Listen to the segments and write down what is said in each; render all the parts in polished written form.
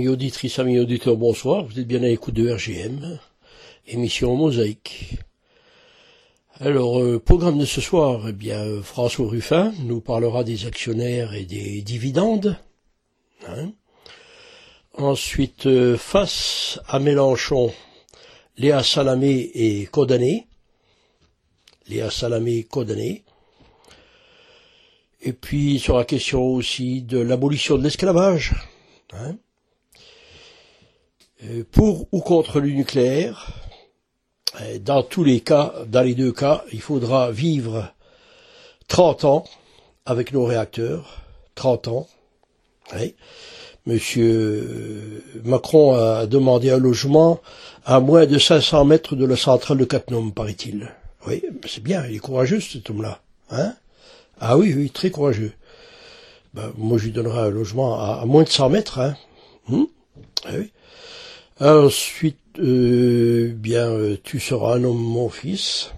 Amis auditrices, amis auditeurs, bonsoir. Vous êtes bien à l'écoute de RGM, émission Mosaïque. Alors, programme de ce soir, eh bien, François Ruffin nous parlera des actionnaires et des dividendes. Hein. Ensuite, face à Mélenchon, Léa Salamé est condamnée. Léa Salamé condamnée. Et puis, sur la question aussi de l'abolition de l'esclavage. Hein. Pour ou contre le nucléaire, dans tous les cas, dans les deux cas, il faudra vivre 30 ans avec nos réacteurs, 30 ans. Oui. Monsieur Macron a demandé un logement à moins de 500 mètres de la centrale de Cattenom, paraît-il. Oui, c'est bien, il est courageux cet homme-là. Hein? Ah oui, oui, très courageux. Ben, moi, je lui donnerai un logement à moins de 100 mètres. Hein? Oui. Ensuite, bien, tu seras un homme, mon fils.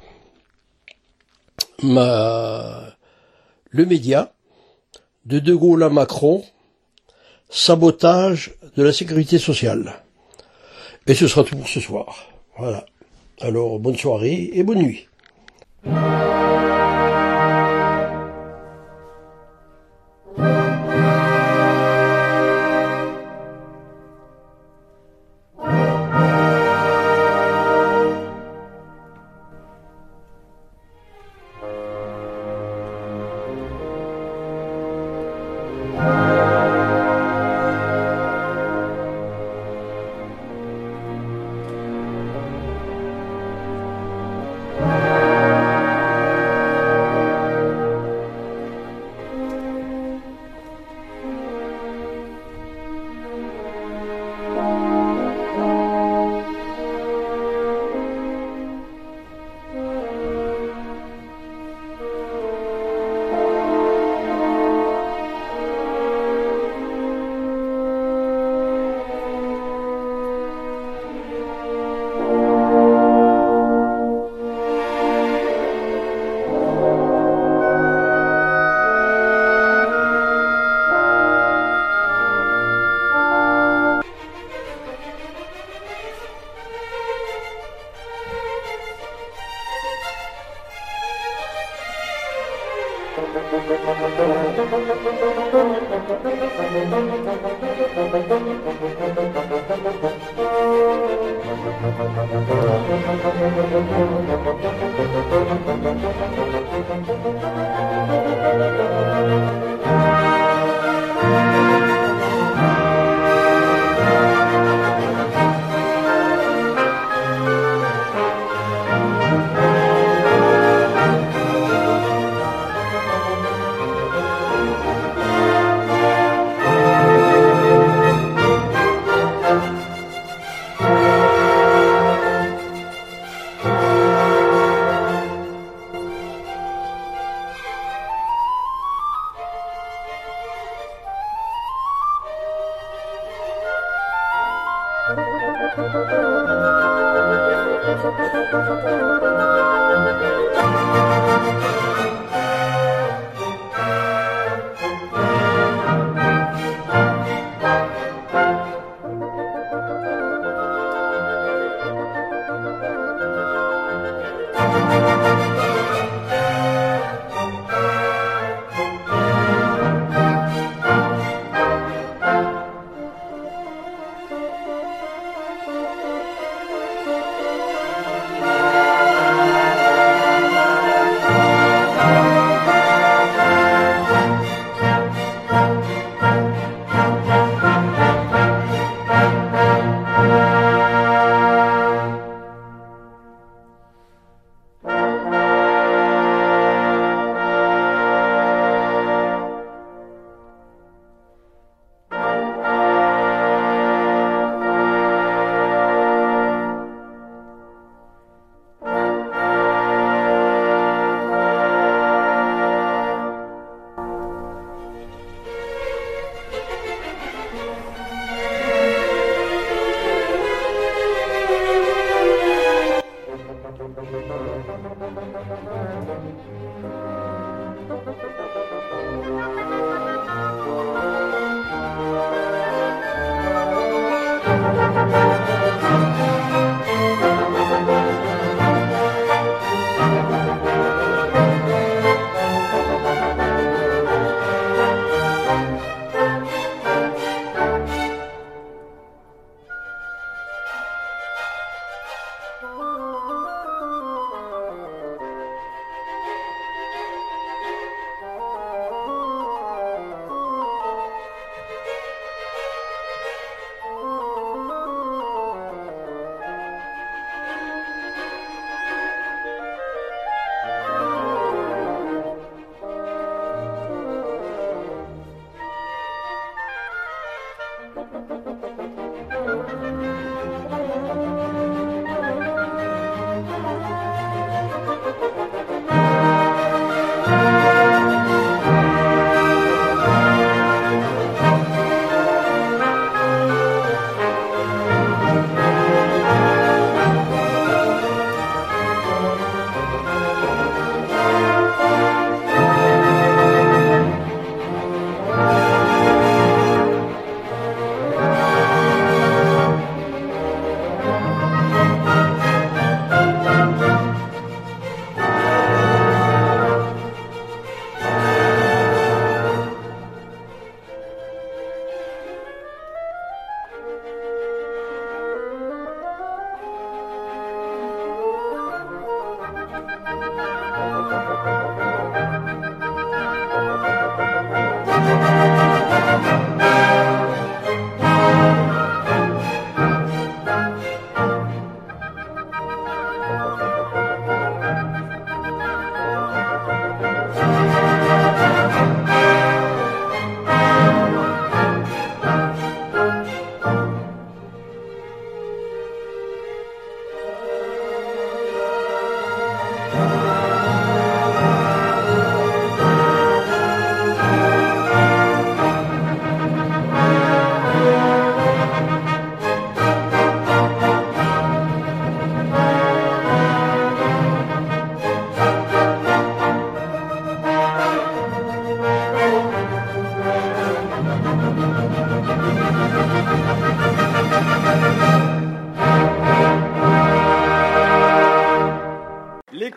Le média, de Gaulle à Macron, sabotage de la sécurité sociale. Et ce sera tout pour ce soir. Voilà. Alors, bonne soirée et bonne nuit.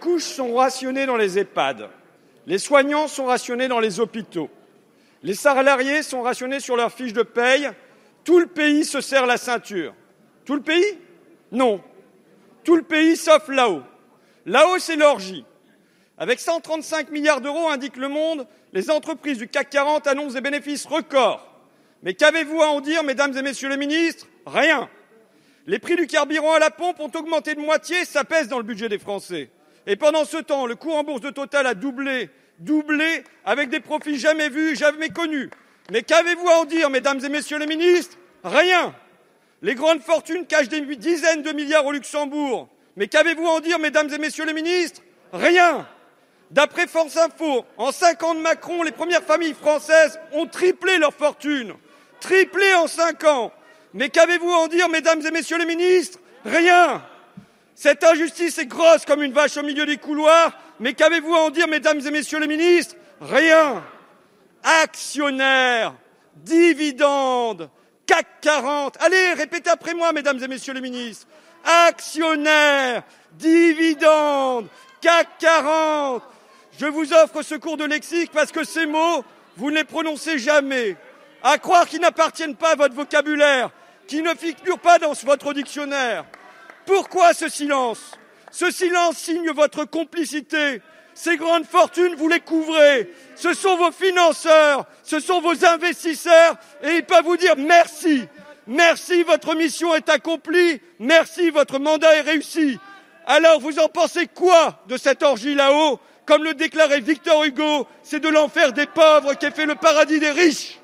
couches sont rationnées dans les EHPAD. Les soignants sont rationnés dans les hôpitaux. Les salariés sont rationnés sur leurs fiches de paye. Tout le pays se serre la ceinture. Tout le pays? Non. Tout le pays sauf là-haut. Là-haut, c'est l'orgie. Avec 135 milliards d'euros, indique Le Monde, les entreprises du CAC 40 annoncent des bénéfices records. Mais qu'avez-vous à en dire, mesdames et messieurs les ministres? Rien. Les prix du carburant à la pompe ont augmenté de moitié, ça pèse dans le budget des Français. Et pendant ce temps, le cours en bourse de Total a doublé, avec des profits jamais vus, jamais connus. Mais qu'avez-vous à en dire, mesdames et messieurs les ministres? Rien. Les grandes fortunes cachent des dizaines de milliards au Luxembourg. Mais qu'avez-vous à en dire, mesdames et messieurs les ministres? Rien. D'après France Info, en 5 ans de Macron, les premières familles françaises ont triplé leur fortune. Triplé en 5 ans. Mais qu'avez-vous à en dire, mesdames et messieurs les ministres? Rien. Cette injustice est grosse comme une vache au milieu des couloirs. Mais qu'avez-vous à en dire, mesdames et messieurs les ministres? Rien. Actionnaires, dividendes, CAC 40. Allez, répétez après moi, mesdames et messieurs les ministres. Actionnaires, dividendes, CAC 40. Je vous offre ce cours de lexique parce que ces mots, vous ne les prononcez jamais. À croire qu'ils n'appartiennent pas à votre vocabulaire, qu'ils ne figurent pas dans votre dictionnaire. Pourquoi ce silence? Ce silence signe votre complicité. Ces grandes fortunes, vous les couvrez. Ce sont vos financeurs, ce sont vos investisseurs, et ils peuvent vous dire merci. Merci, votre mission est accomplie. Merci, votre mandat est réussi. Alors, vous en pensez quoi de cette orgie là-haut? Comme le déclarait Victor Hugo, c'est de l'enfer des pauvres qu'est fait le paradis des riches.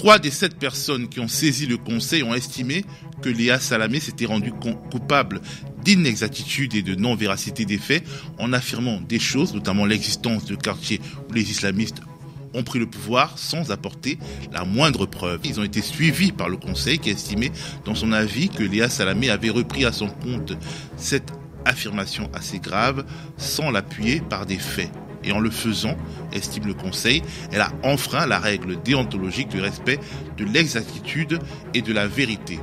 3 des 7 personnes qui ont saisi le Conseil ont estimé que Léa Salamé s'était rendue coupable d'inexactitude et de non-véracité des faits en affirmant des choses, notamment l'existence de quartiers où les islamistes ont pris le pouvoir sans apporter la moindre preuve. Ils ont été suivis par le Conseil qui a estimé dans son avis que Léa Salamé avait repris à son compte cette affirmation assez grave sans l'appuyer par des faits. Et en le faisant, estime le Conseil, elle a enfreint la règle déontologique du respect de l'exactitude et de la vérité.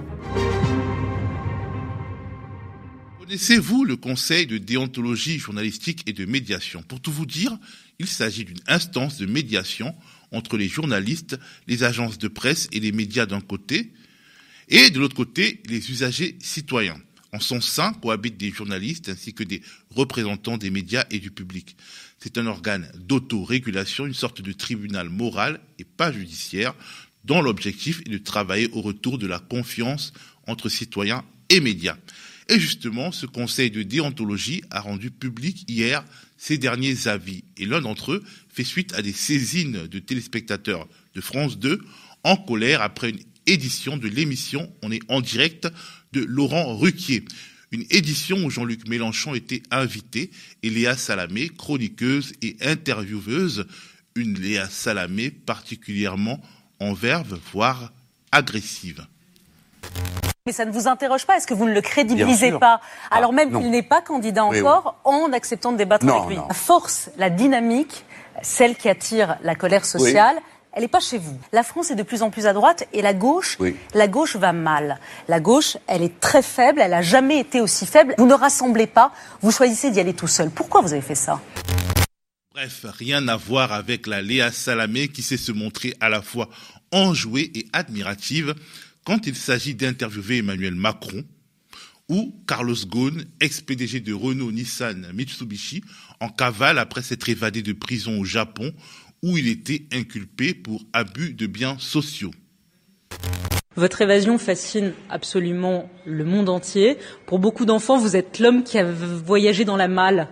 Connaissez-vous le Conseil de déontologie journalistique et de médiation ? Pour tout vous dire, il s'agit d'une instance de médiation entre les journalistes, les agences de presse et les médias d'un côté, et de l'autre côté, les usagers citoyens. En son sein cohabitent des journalistes ainsi que des représentants des médias et du public. C'est un organe d'autorégulation, une sorte de tribunal moral et pas judiciaire, dont l'objectif est de travailler au retour de la confiance entre citoyens et médias. Et justement, ce conseil de déontologie a rendu public hier ses derniers avis. Et l'un d'entre eux fait suite à des saisines de téléspectateurs de France 2 en colère après une édition de l'émission On est en direct de Laurent Ruquier. Une édition où Jean-Luc Mélenchon était invité et Léa Salamé, chroniqueuse et intervieweuse. Une Léa Salamé particulièrement en verve, voire agressive. Mais ça ne vous interroge pas? Est-ce que vous ne le crédibilisez pas? Alors même qu'il n'est pas candidat encore, en acceptant de débattre avec lui. La force, la dynamique, celle qui attire la colère sociale, elle n'est pas chez vous. La France est de plus en plus à droite et la gauche va mal. La gauche, elle est très faible, elle n'a jamais été aussi faible. Vous ne rassemblez pas, vous choisissez d'y aller tout seul. Pourquoi vous avez fait ça? Bref, rien à voir avec la Léa Salamé qui sait se montrer à la fois enjouée et admirative quand il s'agit d'interviewer Emmanuel Macron ou Carlos Ghosn, ex-PDG de Renault, Nissan, Mitsubishi, en cavale après s'être évadé de prison au Japon où il était inculpé pour abus de biens sociaux. Votre évasion fascine absolument le monde entier. Pour beaucoup d'enfants, vous êtes l'homme qui a voyagé dans la malle.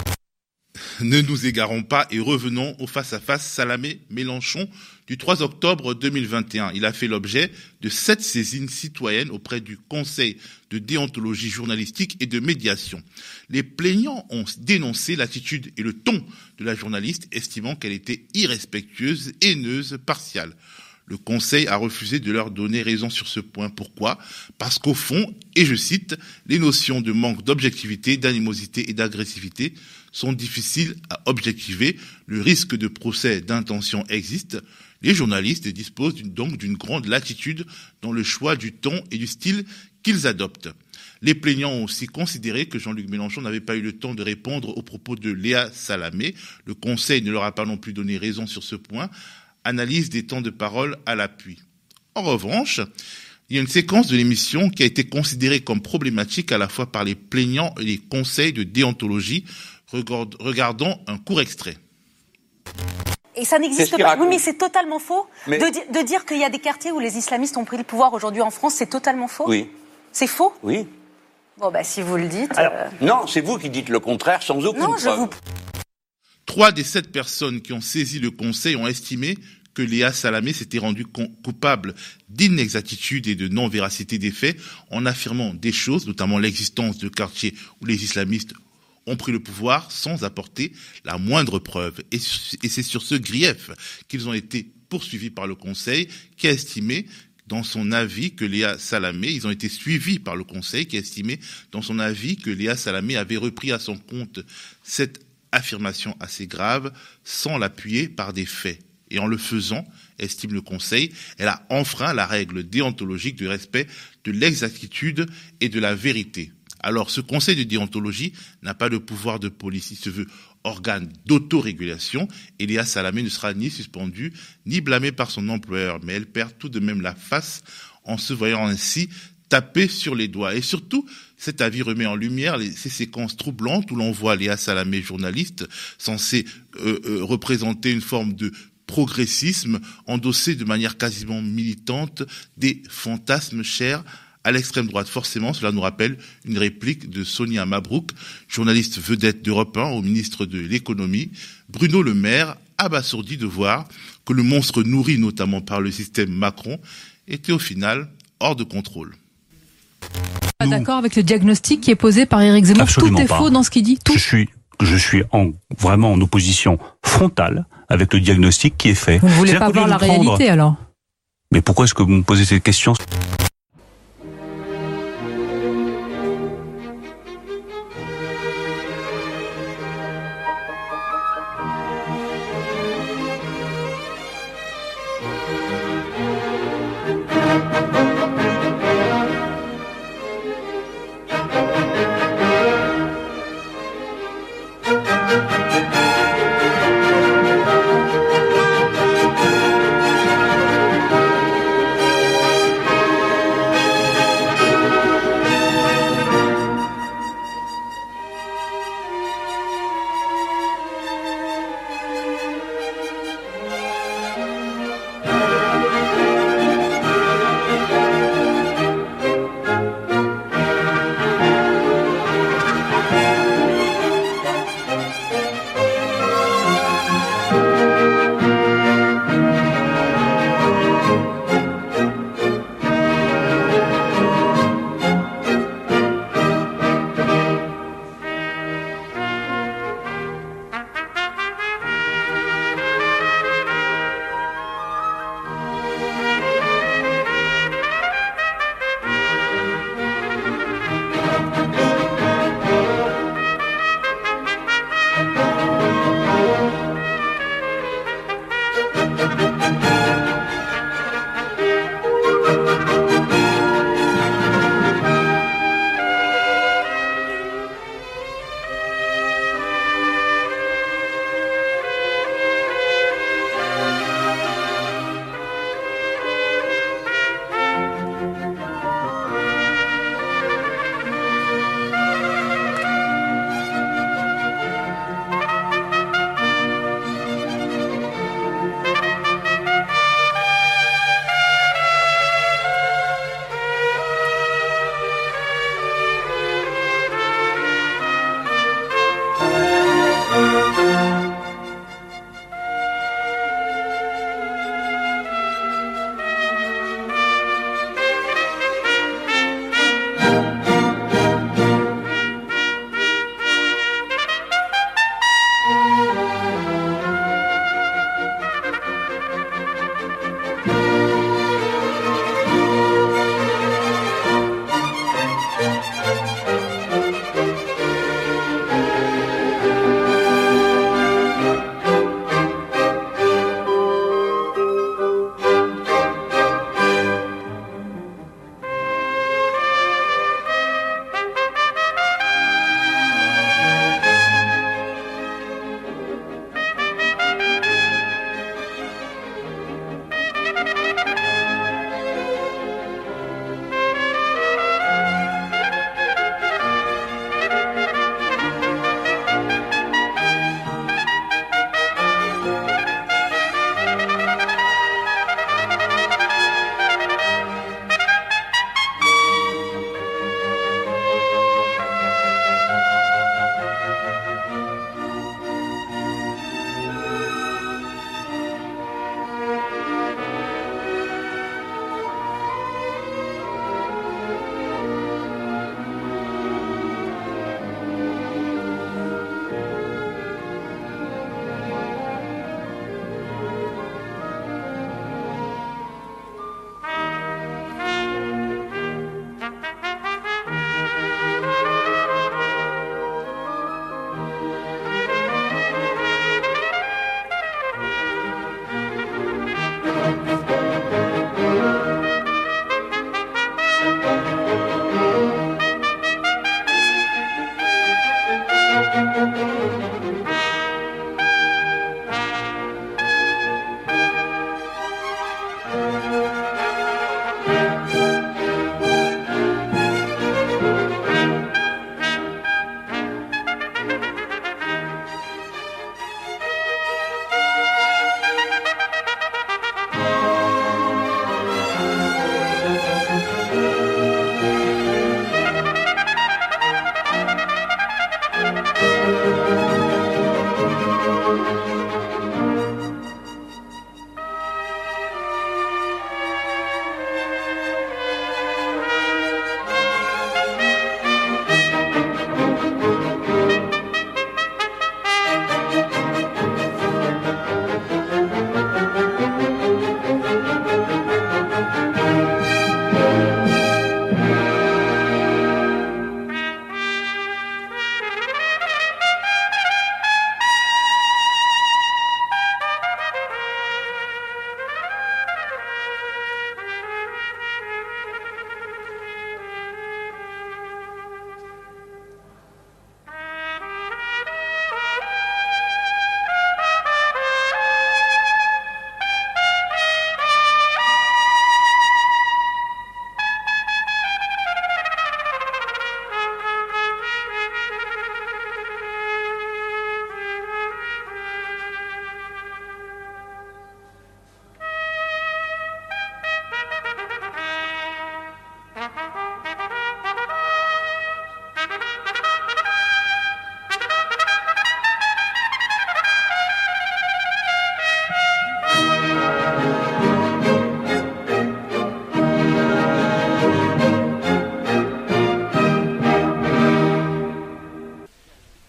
Ne nous égarons pas et revenons au face-à-face Salamé-Mélenchon du 3 octobre 2021. Il a fait l'objet de 7 saisines citoyennes auprès du Conseil de déontologie journalistique et de médiation. Les plaignants ont dénoncé l'attitude et le ton de la journaliste, estimant qu'elle était irrespectueuse, haineuse, partiale. Le Conseil a refusé de leur donner raison sur ce point. Pourquoi ? Parce qu'au fond, et je cite, les notions de manque d'objectivité, d'animosité et d'agressivité sont difficiles à objectiver. Le risque de procès d'intention existe. Les journalistes disposent donc d'une grande latitude dans le choix du ton et du style qu'ils adoptent. Les plaignants ont aussi considéré que Jean-Luc Mélenchon n'avait pas eu le temps de répondre aux propos de Léa Salamé. Le Conseil ne leur a pas non plus donné raison sur ce point. Analyse des temps de parole à l'appui. En revanche, il y a une séquence de l'émission qui a été considérée comme problématique à la fois par les plaignants et les conseils de déontologie. Regardons un court extrait. Et ça n'existe pas. Oui, mais c'est totalement faux. De dire qu'il y a des quartiers où les islamistes ont pris le pouvoir aujourd'hui en France, c'est totalement faux. Oui. C'est faux? Oui. Bon, si vous le dites... Alors, non, c'est vous qui dites le contraire sans aucune preuve. 3 des 7 personnes qui ont saisi le Conseil ont estimé que Léa Salamé s'était rendue coupable d'inexactitude et de non-véracité des faits en affirmant des choses, notamment l'existence de quartiers où les islamistes ont pris le pouvoir sans apporter la moindre preuve. Et c'est sur ce grief qu'ils ont été poursuivis par le Conseil qui a estimé dans son avis que Léa Salamé, ils ont été suivis par le Conseil qui a estimé dans son avis que Léa Salamé avait repris à son compte cette affirmation assez grave sans l'appuyer par des faits. Et en le faisant, estime le Conseil, elle a enfreint la règle déontologique du respect de l'exactitude et de la vérité. Alors, ce Conseil de déontologie n'a pas de pouvoir de police. Il se veut organe d'autorégulation. Et Léa Salamé ne sera ni suspendue, ni blâmée par son employeur. Mais elle perd tout de même la face en se voyant ainsi taper sur les doigts. Et surtout, cet avis remet en lumière ces séquences troublantes où l'on voit Léa Salamé, journaliste, censée représenter une forme de progressisme, endosser de manière quasiment militante des fantasmes chers à l'extrême droite. Forcément, cela nous rappelle une réplique de Sonia Mabrouk, journaliste vedette d'Europe 1 au ministre de l'économie. Bruno Le Maire abasourdi de voir que le monstre nourri notamment par le système Macron était au final hors de contrôle. Pas d'accord avec le diagnostic qui est posé par Éric Zemmour? Absolument tout est pas. Faux dans ce qu'il dit? Tout. Je suis vraiment en opposition frontale avec le diagnostic qui est fait. Vous ne voulez pas voir la réalité alors? Mais pourquoi est-ce que vous me posez cette question?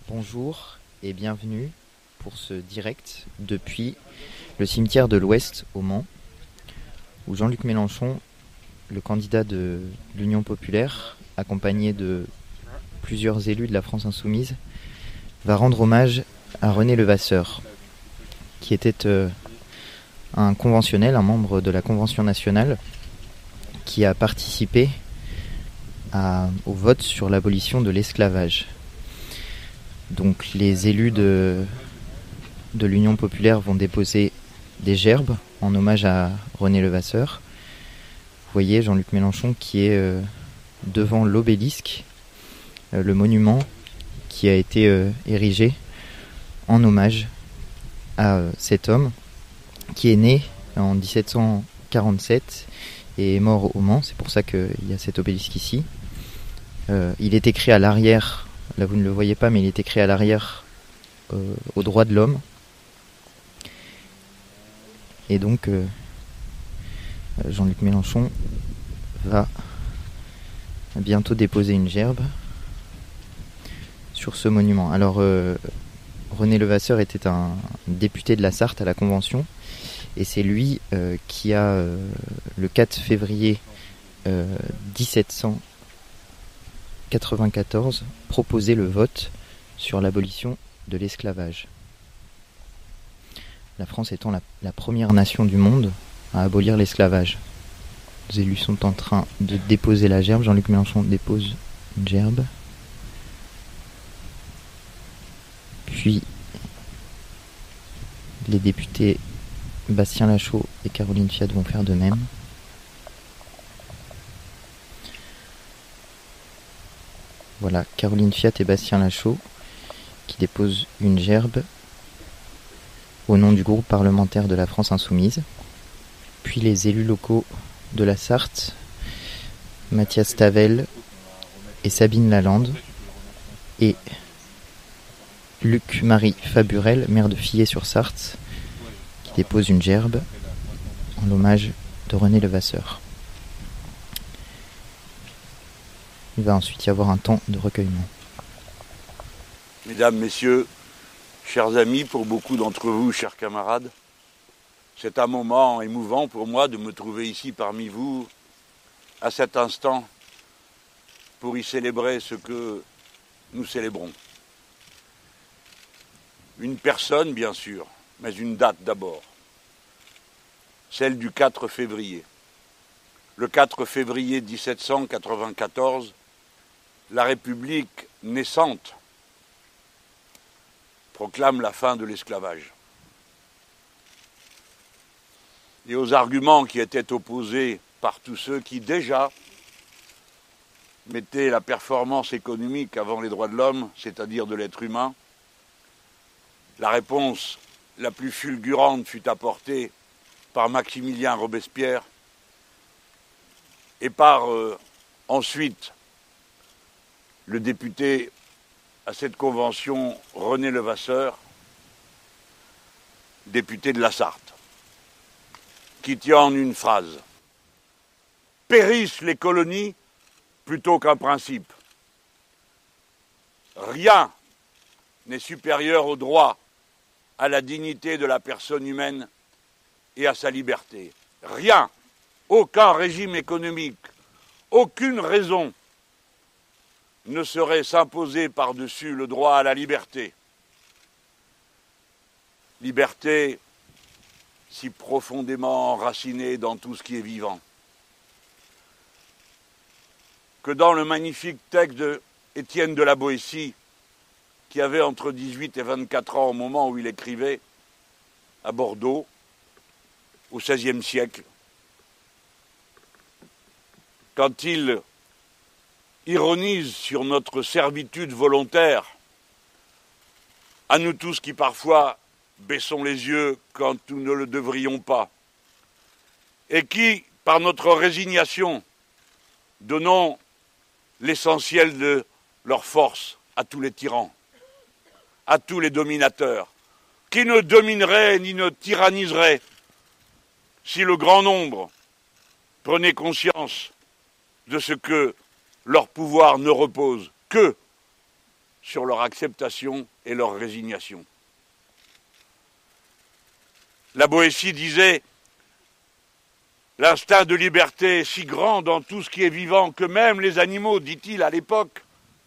Bonjour et bienvenue pour ce direct depuis le cimetière de l'Ouest au Mans, où Jean-Luc Mélenchon, le candidat de l'Union populaire, accompagné de plusieurs élus de la France insoumise, va rendre hommage à René Levasseur, qui était un conventionnel, un membre de la Convention nationale, qui a participé au vote sur l'abolition de l'esclavage. Donc les élus de l'Union populaire vont déposer des gerbes en hommage à René Levasseur. Vous voyez Jean-Luc Mélenchon qui est devant l'obélisque, le monument qui a été érigé en hommage à cet homme qui est né en 1747 et est mort au Mans. C'est pour ça qu'il y a cet obélisque ici. Il est écrit à l'arrière, là vous ne le voyez pas, mais il est écrit à l'arrière aux droits de l'homme. Et donc Jean-Luc Mélenchon va bientôt déposer une gerbe sur ce monument. Alors René Levasseur était un député de la Sarthe à la Convention, et c'est lui qui a le 4 février 1794 proposé le vote sur l'abolition de l'esclavage. La France étant la première nation du monde à abolir l'esclavage. Les élus sont en train de déposer la gerbe. Jean-Luc Mélenchon dépose une gerbe. Puis les députés Bastien Lachaud et Caroline Fiat vont faire de même. Voilà, Caroline Fiat et Bastien Lachaud qui déposent une gerbe au nom du groupe parlementaire de la France insoumise. Puis les élus locaux de la Sarthe, Mathias Tavel et Sabine Lalande, et Luc-Marie Faburel, maire de Fillet-sur-Sarthe, qui dépose une gerbe en l'hommage de René Levasseur. Il va ensuite y avoir un temps de recueillement. Mesdames, Messieurs, chers amis, pour beaucoup d'entre vous, chers camarades, c'est un moment émouvant pour moi de me trouver ici parmi vous à cet instant pour y célébrer ce que nous célébrons. Une personne, bien sûr, mais une date d'abord, celle du 4 février. Le 4 février 1794, la République naissante proclame la fin de l'esclavage. Et aux arguments qui étaient opposés par tous ceux qui déjà mettaient la performance économique avant les droits de l'homme, c'est-à-dire de l'être humain, la réponse la plus fulgurante fut apportée par Maximilien Robespierre et par ensuite le député à cette convention René Levasseur, député de la Sarthe, qui tient en une phrase « Périssent les colonies plutôt qu'un principe. Rien n'est supérieur au droit, à la dignité de la personne humaine et à sa liberté. Rien, aucun régime économique, aucune raison ne saurait s'imposer par-dessus le droit à la liberté. Liberté si profondément enracinée dans tout ce qui est vivant, que dans le magnifique texte de Étienne de la Boétie, qui avait entre 18 et 24 ans au moment où il écrivait, à Bordeaux, au XVIe siècle, quand il ironise sur notre servitude volontaire, à nous tous qui parfois baissons les yeux quand nous ne le devrions pas, et qui, par notre résignation, donnons l'essentiel de leur force à tous les tyrans, à tous les dominateurs, qui ne domineraient ni ne tyranniseraient si le grand nombre prenait conscience de ce que leur pouvoir ne repose que sur leur acceptation et leur résignation. La Boétie disait « L'instinct de liberté est si grand dans tout ce qui est vivant que même les animaux, dit-il à l'époque,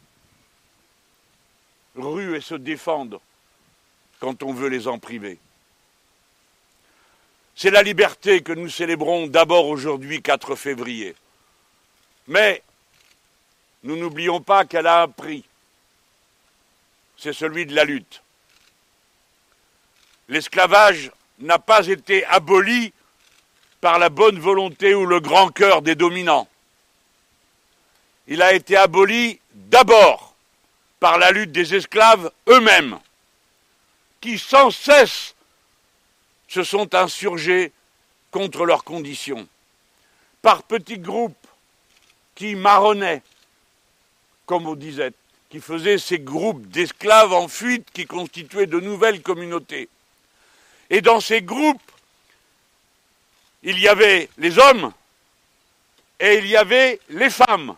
ruent et se défendent quand on veut les en priver. » C'est la liberté que nous célébrons d'abord aujourd'hui, 4 février. Mais nous n'oublions pas qu'elle a un prix. C'est celui de la lutte. L'esclavage n'a pas été aboli par la bonne volonté ou le grand cœur des dominants. Il a été aboli d'abord par la lutte des esclaves eux-mêmes, qui sans cesse se sont insurgés contre leurs conditions, par petits groupes qui marronnaient, comme on disait, qui faisaient ces groupes d'esclaves en fuite qui constituaient de nouvelles communautés. Et dans ces groupes, il y avait les hommes et il y avait les femmes.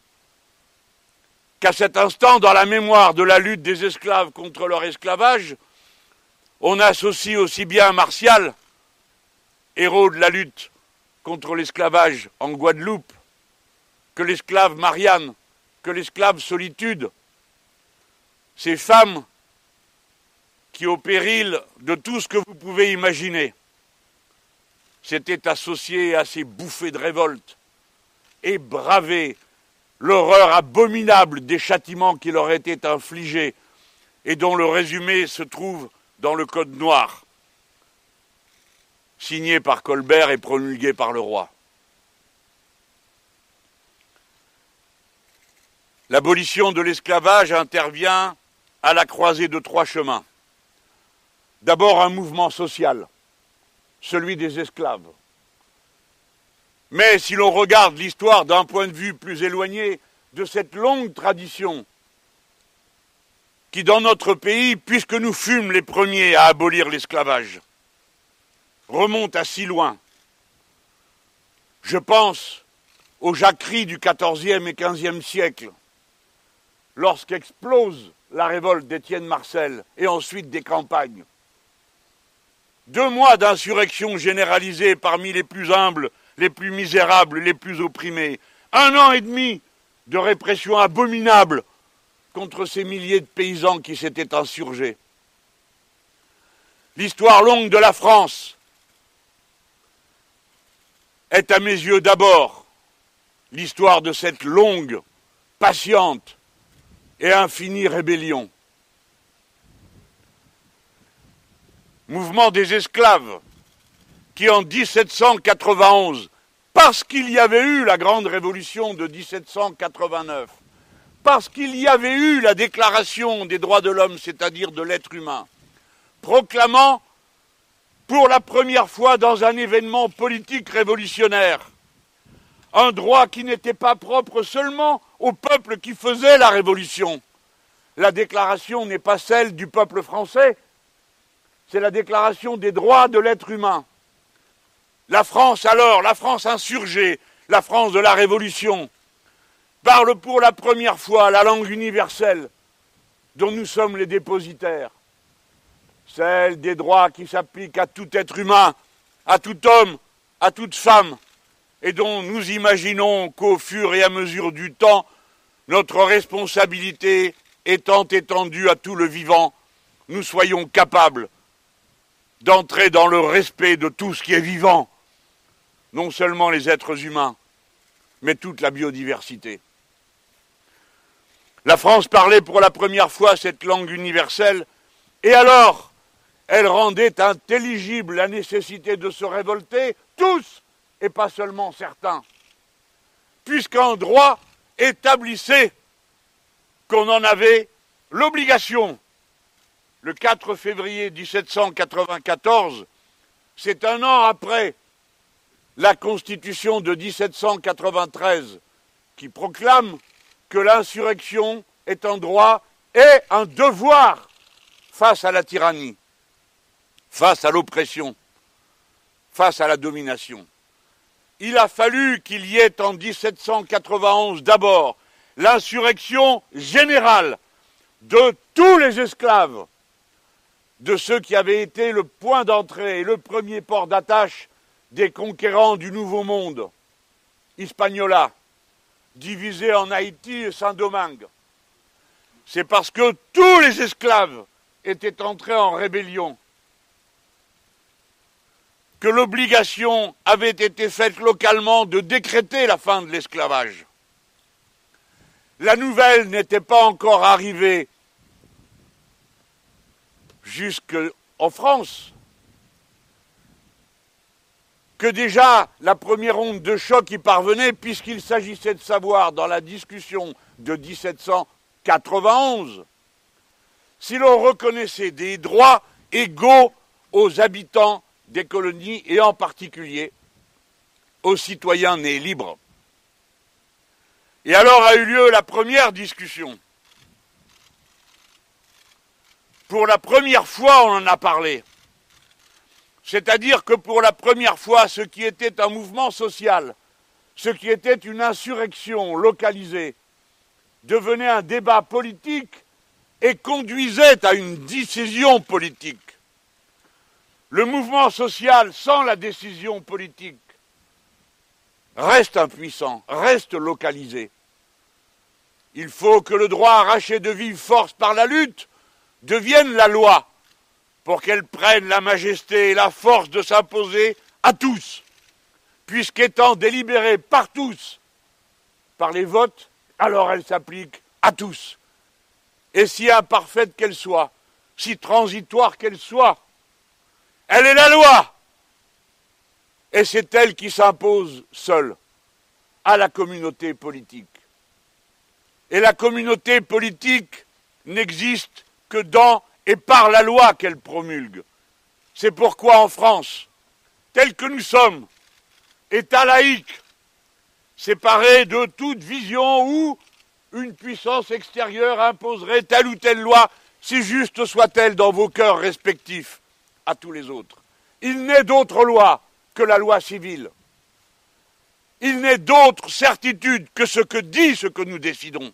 Qu'à cet instant, dans la mémoire de la lutte des esclaves contre leur esclavage, on associe aussi bien Martial, héros de la lutte contre l'esclavage en Guadeloupe, que l'esclave Marianne, que l'esclave Solitude. Ces femmes qui, au péril de tout ce que vous pouvez imaginer, s'étaient associées à ces bouffées de révolte et bravaient l'horreur abominable des châtiments qui leur étaient infligés et dont le résumé se trouve dans le Code noir, signé par Colbert et promulgué par le roi. L'abolition de l'esclavage intervient à la croisée de 3 chemins. D'abord un mouvement social, celui des esclaves. Mais si l'on regarde l'histoire d'un point de vue plus éloigné de cette longue tradition qui, dans notre pays, puisque nous fûmes les premiers à abolir l'esclavage, remonte à si loin. Je pense aux jacqueries du XIVe et XVe siècle, lorsqu'explose la révolte d'Étienne Marcel et ensuite des campagnes. 2 mois d'insurrection généralisée parmi les plus humbles, les plus misérables, les plus opprimés. 1 an et demi de répression abominable contre ces milliers de paysans qui s'étaient insurgés. L'histoire longue de la France est à mes yeux d'abord l'histoire de cette longue, patiente et infinie rébellion. Mouvement des esclaves qui en 1791, parce qu'il y avait eu la grande révolution de 1789, parce qu'il y avait eu la déclaration des droits de l'homme, c'est-à-dire de l'être humain, proclamant pour la première fois dans un événement politique révolutionnaire un droit qui n'était pas propre seulement au peuple qui faisait la révolution. La déclaration n'est pas celle du peuple français, c'est la déclaration des droits de l'être humain. La France alors, la France insurgée, la France de la Révolution, parle pour la première fois la langue universelle dont nous sommes les dépositaires. Celle des droits qui s'appliquent à tout être humain, à tout homme, à toute femme, et dont nous imaginons qu'au fur et à mesure du temps, notre responsabilité étant étendue à tout le vivant, nous soyons capables d'entrer dans le respect de tout ce qui est vivant, non seulement les êtres humains, mais toute la biodiversité. La France parlait pour la première fois cette langue universelle, et alors, elle rendait intelligible la nécessité de se révolter, tous, et pas seulement certains, puisqu'un droit établissait qu'on en avait l'obligation. Le 4 février 1794, c'est 1 an après la Constitution de 1793 qui proclame que l'insurrection est un droit et un devoir face à la tyrannie, face à l'oppression, face à la domination. Il a fallu qu'il y ait en 1791 d'abord l'insurrection générale de tous les esclaves, de ceux qui avaient été le point d'entrée et le premier port d'attache des conquérants du Nouveau Monde, Hispaniola, divisé en Haïti et Saint-Domingue. C'est parce que tous les esclaves étaient entrés en rébellion que l'obligation avait été faite localement de décréter la fin de l'esclavage. La nouvelle n'était pas encore arrivée jusqu'en France, que déjà la première onde de choc y parvenait, puisqu'il s'agissait de savoir, dans la discussion de 1791, si l'on reconnaissait des droits égaux aux habitants des colonies et en particulier aux citoyens nés libres. Et alors a eu lieu la première discussion. Pour la première fois, on en a parlé. C'est-à-dire que pour la première fois, ce qui était un mouvement social, ce qui était une insurrection localisée, devenait un débat politique et conduisait à une décision politique. Le mouvement social sans la décision politique reste impuissant, reste localisé. Il faut que le droit arraché de vive force par la lutte devienne la loi pour qu'elle prenne la majesté et la force de s'imposer à tous, puisqu'étant délibérée par tous, par les votes, alors elle s'applique à tous. Et si imparfaite qu'elle soit, si transitoire qu'elle soit, elle est la loi. Et c'est elle qui s'impose seule à la communauté politique. Et la communauté politique n'existe que dans et par la loi qu'elle promulgue. C'est pourquoi en France, tel que nous sommes, État laïque, séparé de toute vision où une puissance extérieure imposerait telle ou telle loi, si juste soit-elle dans vos cœurs respectifs, à tous les autres. Il n'est d'autre loi que la loi civile. Il n'est d'autre certitude que ce que dit ce que nous décidons.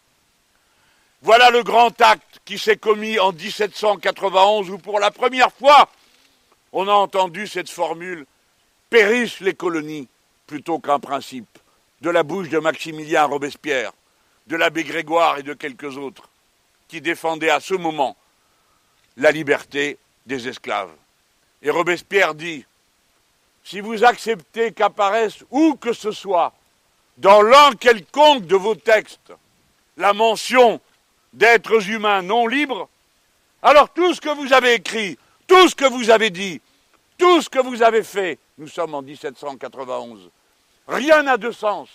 Voilà le grand acte qui s'est commis en 1791 où pour la première fois on a entendu cette formule « périssent les colonies » plutôt qu'un principe, de la bouche de Maximilien Robespierre, de l'abbé Grégoire et de quelques autres qui défendaient à ce moment la liberté des esclaves. Et Robespierre dit « Si vous acceptez qu'apparaisse où que ce soit, dans l'un quelconque de vos textes, la mention d'êtres humains non libres, alors tout ce que vous avez écrit, tout ce que vous avez dit, tout ce que vous avez fait, nous sommes en 1791, rien n'a de sens.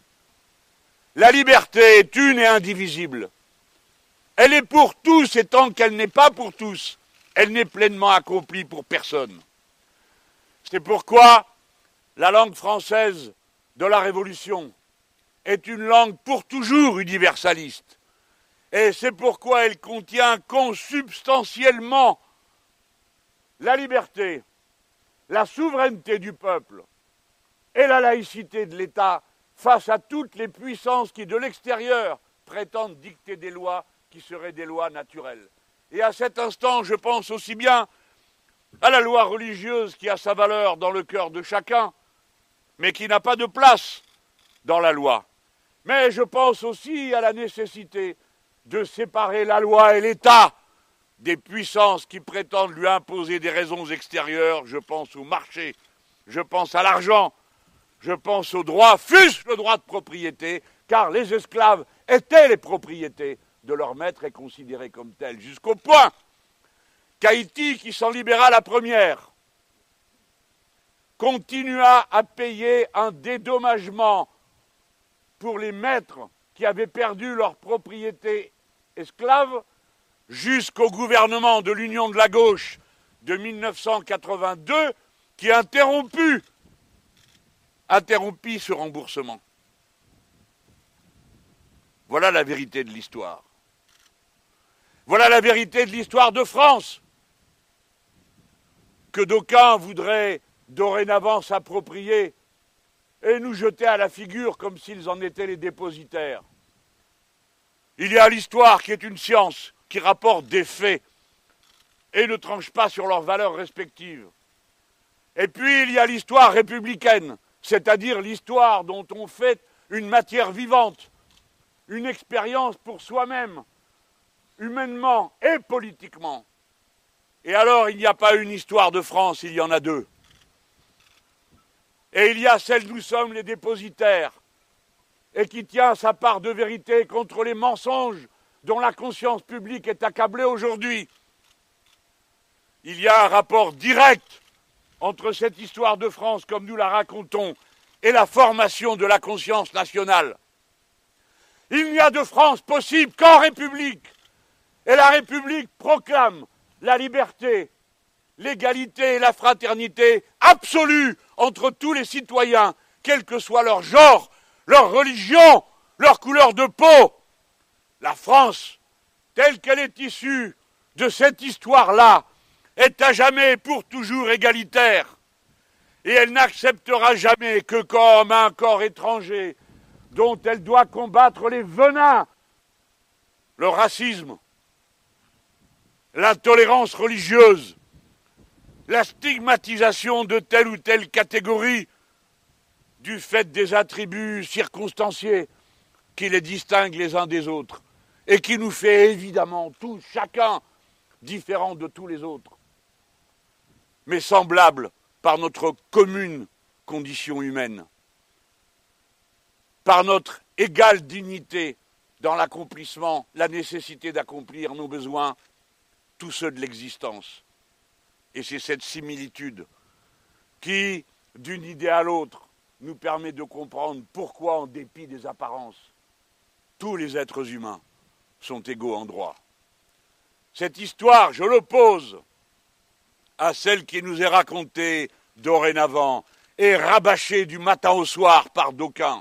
La liberté est une et indivisible. Elle est pour tous et tant qu'elle n'est pas pour tous, elle n'est pleinement accomplie pour personne. C'est pourquoi la langue française de la Révolution est une langue pour toujours universaliste. Et c'est pourquoi elle contient consubstantiellement la liberté, la souveraineté du peuple et la laïcité de l'État face à toutes les puissances qui, de l'extérieur, prétendent dicter des lois qui seraient des lois naturelles. Et à cet instant, je pense aussi bien à la loi religieuse qui a sa valeur dans le cœur de chacun, mais qui n'a pas de place dans la loi. Mais je pense aussi à la nécessité de séparer la loi et l'État des puissances qui prétendent lui imposer des raisons extérieures. Je pense au marché, je pense à l'argent, je pense au droit, fût-ce le droit de propriété, car les esclaves étaient les propriétés de leur maître et considérés comme tels, jusqu'au point qu'Haïti, qui s'en libéra la première, continua à payer un dédommagement pour les maîtres qui avaient perdu leur propriété esclave jusqu'au gouvernement de l'Union de la gauche de 1982 qui interrompit ce remboursement. Voilà la vérité de l'histoire. Voilà la vérité de l'histoire de France, que d'aucuns voudraient dorénavant s'approprier et nous jeter à la figure comme s'ils en étaient les dépositaires. Il y a l'histoire qui est une science, qui rapporte des faits et ne tranche pas sur leurs valeurs respectives. Et puis il y a l'histoire républicaine, c'est-à-dire l'histoire dont on fait une matière vivante, une expérience pour soi-même, humainement et politiquement. Et alors il n'y a pas une histoire de France, il y en a deux. Et il y a celle d'où nous sommes les dépositaires, et qui tient sa part de vérité contre les mensonges dont la conscience publique est accablée aujourd'hui. Il y a un rapport direct entre cette histoire de France, comme nous la racontons, et la formation de la conscience nationale. Il n'y a de France possible qu'en République. Et la République proclame la liberté, l'égalité et la fraternité absolue entre tous les citoyens, quel que soit leur genre, leur religion, leur couleur de peau. La France, telle qu'elle est issue de cette histoire-là, est à jamais pour toujours égalitaire. Et elle n'acceptera jamais que comme un corps étranger dont elle doit combattre les venins, le racisme, l'intolérance religieuse, la stigmatisation de telle ou telle catégorie du fait des attributs circonstanciés qui les distinguent les uns des autres et qui nous fait évidemment tous, chacun, différents de tous les autres, mais semblables par notre commune condition humaine, par notre égale dignité dans l'accomplissement, la nécessité d'accomplir nos besoins, tous ceux de l'existence. Et c'est cette similitude qui, d'une idée à l'autre, nous permet de comprendre pourquoi, en dépit des apparences, tous les êtres humains sont égaux en droit. Cette histoire, je l'oppose à celle qui nous est racontée dorénavant et rabâchée du matin au soir par d'aucuns.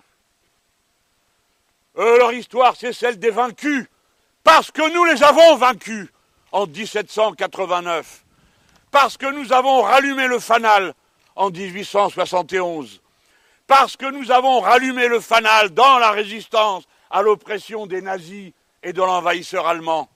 Leur histoire, c'est celle des vaincus, parce que nous les avons vaincus en 1789, parce que nous avons rallumé le fanal en 1871, parce que nous avons rallumé le fanal dans la résistance à l'oppression des nazis et de l'envahisseur allemand.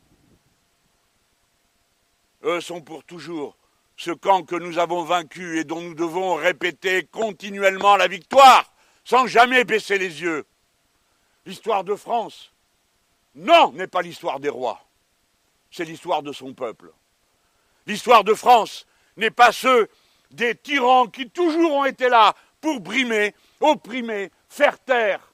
Eux sont pour toujours ce camp que nous avons vaincu et dont nous devons répéter continuellement la victoire, sans jamais baisser les yeux. L'histoire de France, non, n'est pas l'histoire des rois, c'est l'histoire de son peuple. L'histoire de France n'est pas ceux des tyrans qui toujours ont été là pour brimer, opprimer, faire taire.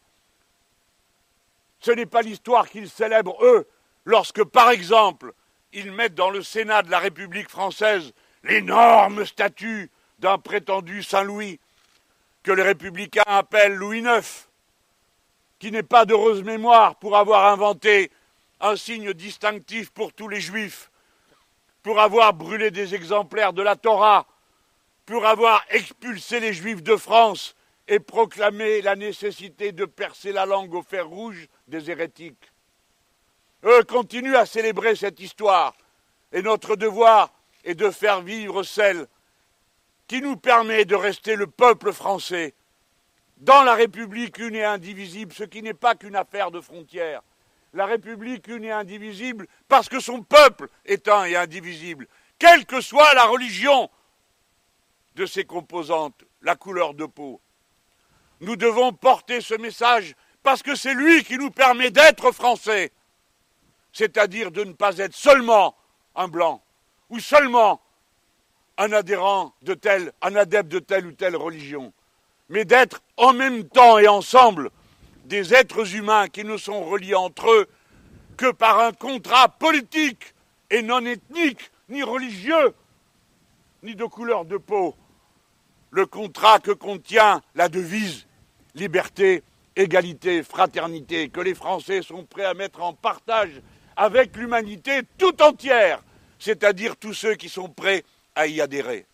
Ce n'est pas l'histoire qu'ils célèbrent, eux, lorsque, par exemple, ils mettent dans le Sénat de la République française l'énorme statue d'un prétendu Saint-Louis, que les républicains appellent Louis IX, qui n'est pas d'heureuse mémoire pour avoir inventé un signe distinctif pour tous les juifs, pour avoir brûlé des exemplaires de la Torah, pour avoir expulsé les juifs de France et proclamé la nécessité de percer la langue au fer rouge des hérétiques. Eux continuent à célébrer cette histoire, et notre devoir est de faire vivre celle qui nous permet de rester le peuple français dans la République une et indivisible, ce qui n'est pas qu'une affaire de frontières. La République une et indivisible parce que son peuple est un et indivisible, quelle que soit la religion de ses composantes, la couleur de peau. Nous devons porter ce message parce que c'est lui qui nous permet d'être français, c'est-à-dire de ne pas être seulement un blanc ou seulement un adhérent de telle, un adepte de telle ou telle religion, mais d'être en même temps et ensemble des êtres humains qui ne sont reliés entre eux que par un contrat politique et non ethnique, ni religieux, ni de couleur de peau. Le contrat que contient la devise liberté, égalité, fraternité, que les Français sont prêts à mettre en partage avec l'humanité tout entière, c'est-à-dire tous ceux qui sont prêts à y adhérer.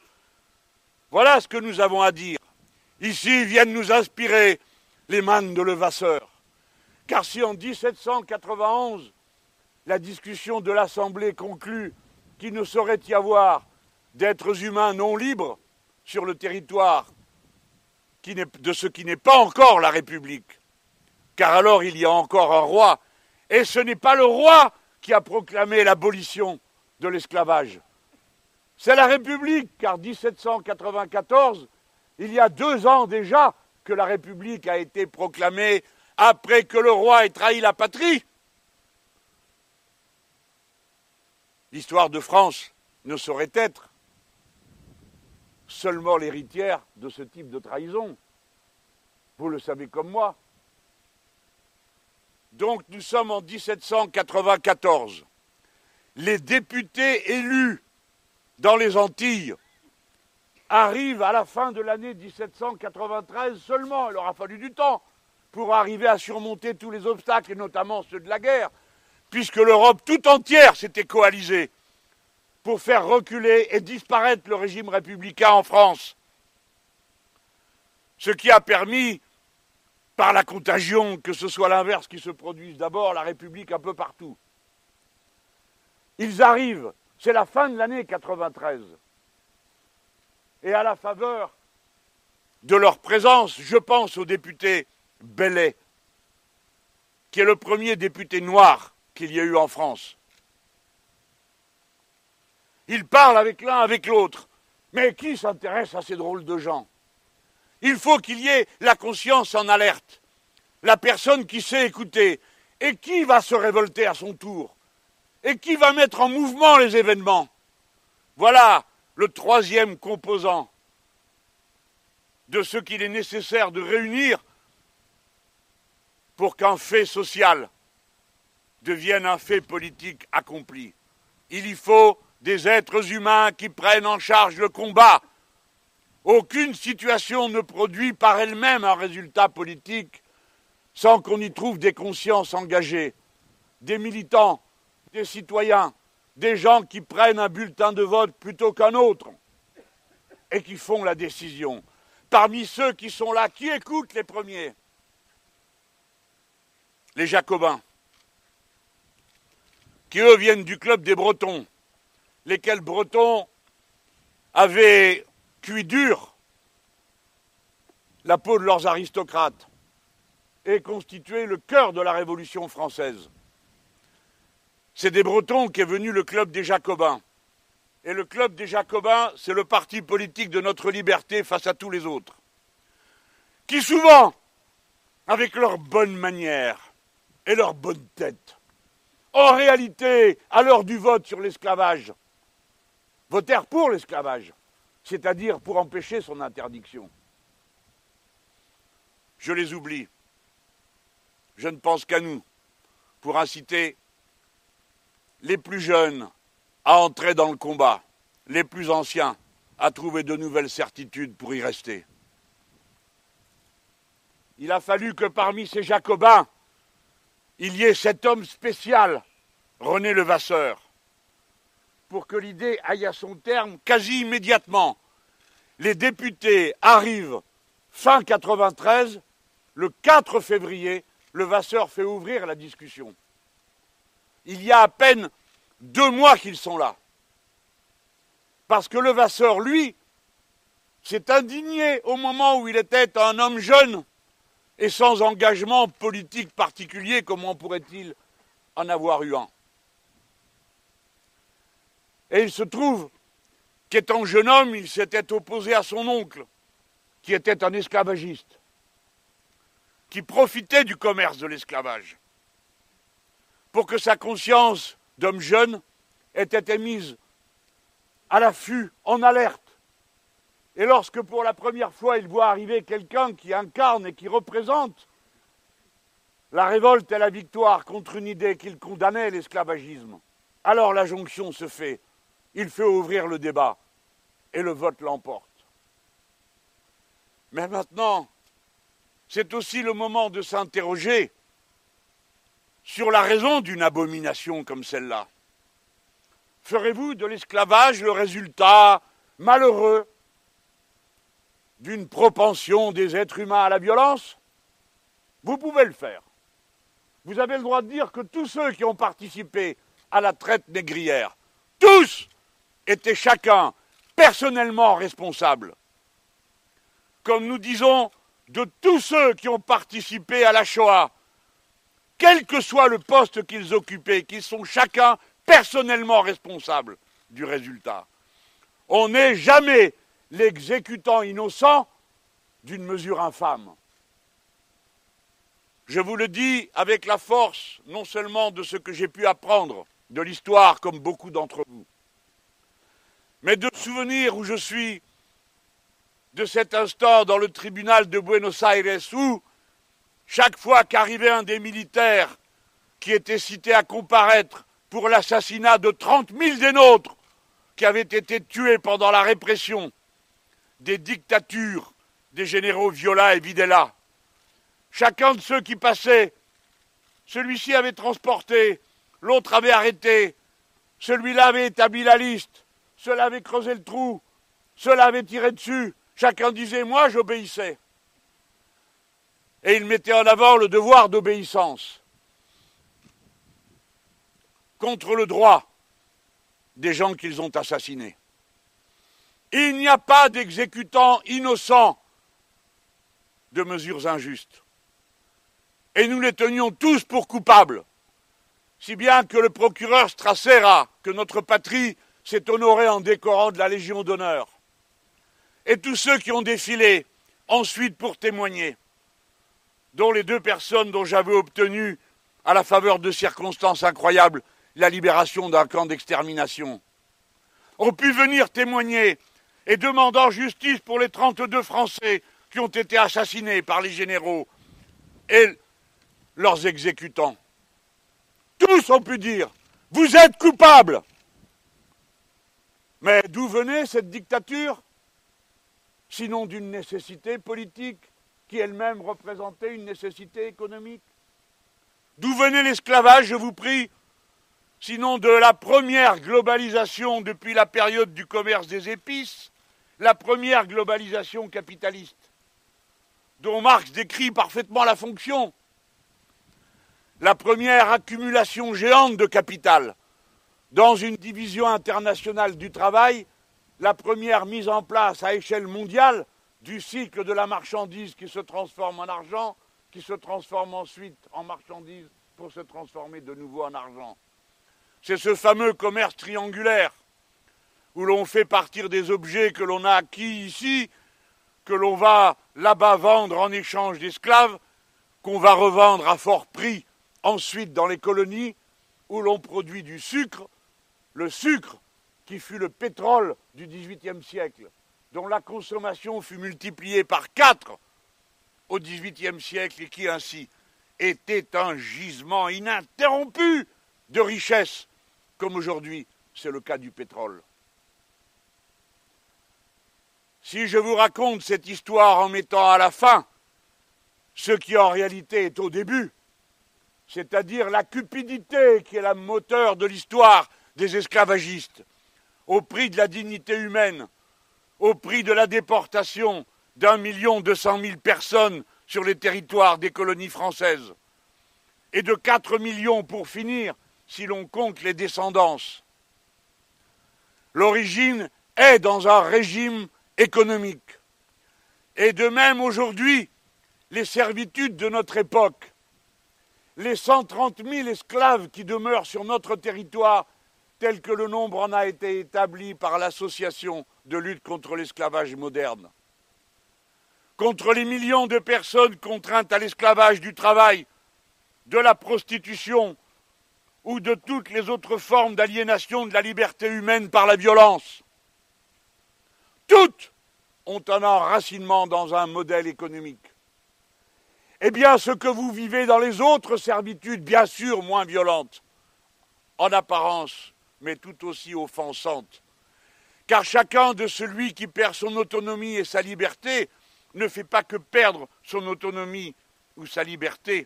Voilà ce que nous avons à dire. Ici viennent nous inspirer les mannes de Levasseur. Car si en 1791, la discussion de l'Assemblée conclut qu'il ne saurait y avoir d'êtres humains non libres sur le territoire de ce qui n'est pas encore la République, car alors il y a encore un roi Et ce n'est pas le roi qui a proclamé l'abolition de l'esclavage. C'est la République, car 1794, il y a 2 ans déjà que la République a été proclamée après que le roi ait trahi la patrie. L'histoire de France ne saurait être seulement l'héritière de ce type de trahison. Vous le savez comme moi. Donc nous sommes en 1794. Les députés élus dans les Antilles arrivent à la fin de l'année 1793 seulement. Il leur a fallu du temps pour arriver à surmonter tous les obstacles, et notamment ceux de la guerre, puisque l'Europe tout entière s'était coalisée pour faire reculer et disparaître le régime républicain en France. Ce qui a permis, par la contagion, que ce soit l'inverse qui se produise d'abord, la République un peu partout. Ils arrivent, c'est la fin de l'année 93. Et à la faveur de leur présence, je pense au député Bellet, qui est le premier député noir qu'il y ait eu en France. Ils parlent avec l'un, avec l'autre. Mais qui s'intéresse à ces drôles de gens? Il faut qu'il y ait la conscience en alerte, la personne qui sait écouter, et qui va se révolter à son tour, et qui va mettre en mouvement les événements. Voilà le 3e composant de ce qu'il est nécessaire de réunir pour qu'un fait social devienne un fait politique accompli. Il y faut des êtres humains qui prennent en charge le combat. Aucune situation ne produit par elle-même un résultat politique sans qu'on y trouve des consciences engagées, des militants, des citoyens, des gens qui prennent un bulletin de vote plutôt qu'un autre et qui font la décision. Parmi ceux qui sont là, qui écoutent les premiers? Les Jacobins, qui eux viennent du club des Bretons, lesquels Bretons avaient cuit dur la peau de leurs aristocrates et constitué le cœur de la Révolution française. C'est des Bretons qu'est venu le club des Jacobins. Et le club des Jacobins, c'est le parti politique de notre liberté face à tous les autres, qui souvent, avec leurs bonnes manières et leurs bonnes têtes, en réalité, à l'heure du vote sur l'esclavage, votèrent pour l'esclavage, c'est-à-dire pour empêcher son interdiction. Je les oublie. Je ne pense qu'à nous, pour inciter les plus jeunes à entrer dans le combat, les plus anciens à trouver de nouvelles certitudes pour y rester. Il a fallu que parmi ces Jacobins, il y ait cet homme spécial, René Levasseur, pour que l'idée aille à son terme quasi immédiatement. Les députés arrivent fin 93, le 4 février, Levasseur fait ouvrir la discussion. Il y a à peine 2 mois qu'ils sont là. Parce que Levasseur, lui, s'est indigné au moment où il était un homme jeune et sans engagement politique particulier, comment pourrait-il en avoir eu un? Et il se trouve qu'étant jeune homme, il s'était opposé à son oncle, qui était un esclavagiste, qui profitait du commerce de l'esclavage, pour que sa conscience d'homme jeune ait été mise à l'affût, en alerte. Et lorsque pour la première fois il voit arriver quelqu'un qui incarne et qui représente la révolte et la victoire contre une idée qu'il condamnait, l'esclavagisme, alors la jonction se fait. Il fait ouvrir le débat et le vote l'emporte. Mais maintenant, c'est aussi le moment de s'interroger sur la raison d'une abomination comme celle-là. Ferez-vous de l'esclavage le résultat malheureux d'une propension des êtres humains à la violence? Vous pouvez le faire. Vous avez le droit de dire que tous ceux qui ont participé à la traite négrière, tous étaient chacun personnellement responsables. Comme nous disons de tous ceux qui ont participé à la Shoah, quel que soit le poste qu'ils occupaient, qu'ils sont chacun personnellement responsables du résultat. On n'est jamais l'exécutant innocent d'une mesure infâme. Je vous le dis avec la force, non seulement de ce que j'ai pu apprendre de l'histoire, comme beaucoup d'entre vous, mais de souvenirs où je suis de cet instant dans le tribunal de Buenos Aires où, chaque fois qu'arrivait un des militaires qui était cité à comparaître pour l'assassinat de 30 000 des nôtres qui avaient été tués pendant la répression des dictatures des généraux Viola et Videla, chacun de ceux qui passaient, celui-ci avait transporté, l'autre avait arrêté, celui-là avait établi la liste, ceux-là avaient creusé le trou, ceux-là avaient tiré dessus, chacun disait « moi j'obéissais ». Et il mettait en avant le devoir d'obéissance contre le droit des gens qu'ils ont assassinés. Il n'y a pas d'exécutant innocent de mesures injustes. Et nous les tenions tous pour coupables, si bien que le procureur Strassera, que notre patrie s'est honorée en décorant de la Légion d'honneur, et tous ceux qui ont défilé ensuite pour témoigner, dont les 2 personnes dont j'avais obtenu, à la faveur de circonstances incroyables, la libération d'un camp d'extermination, ont pu venir témoigner et demandant justice pour les 32 Français qui ont été assassinés par les généraux et leurs exécutants. Tous ont pu dire « vous êtes coupables ». Mais d'où venait cette dictature? Sinon d'une nécessité politique qui elle-même représentait une nécessité économique. D'où venait l'esclavage, je vous prie? Sinon de la première globalisation depuis la période du commerce des épices, la première globalisation capitaliste, dont Marx décrit parfaitement la fonction. La première accumulation géante de capital dans une division internationale du travail, la première mise en place à échelle mondiale du cycle de la marchandise qui se transforme en argent, qui se transforme ensuite en marchandise pour se transformer de nouveau en argent. C'est ce fameux commerce triangulaire où l'on fait partir des objets que l'on a acquis ici, que l'on va là-bas vendre en échange d'esclaves, qu'on va revendre à fort prix ensuite dans les colonies, où l'on produit du sucre, le sucre qui fut le pétrole du XVIIIe siècle, dont la consommation fut multipliée par 4 au XVIIIe siècle et qui ainsi était un gisement ininterrompu de richesse, comme aujourd'hui c'est le cas du pétrole. Si je vous raconte cette histoire en mettant à la fin ce qui en réalité est au début, c'est-à-dire la cupidité qui est le moteur de l'histoire des esclavagistes, au prix de la dignité humaine, au prix de la déportation d'1 200 000 personnes sur les territoires des colonies françaises, et de 4 millions pour finir, si l'on compte les descendances. L'origine est dans un régime économique. Et de même aujourd'hui, les servitudes de notre époque, les 130 000 esclaves qui demeurent sur notre territoire, tel que le nombre en a été établi par l'association de lutte contre l'esclavage moderne, contre les millions de personnes contraintes à l'esclavage du travail, de la prostitution ou de toutes les autres formes d'aliénation de la liberté humaine par la violence. Toutes ont un enracinement dans un modèle économique. Eh bien, ce que vous vivez dans les autres servitudes, bien sûr moins violentes, en apparence, mais tout aussi offensantes, car chacun de celui qui perd son autonomie et sa liberté ne fait pas que perdre son autonomie ou sa liberté.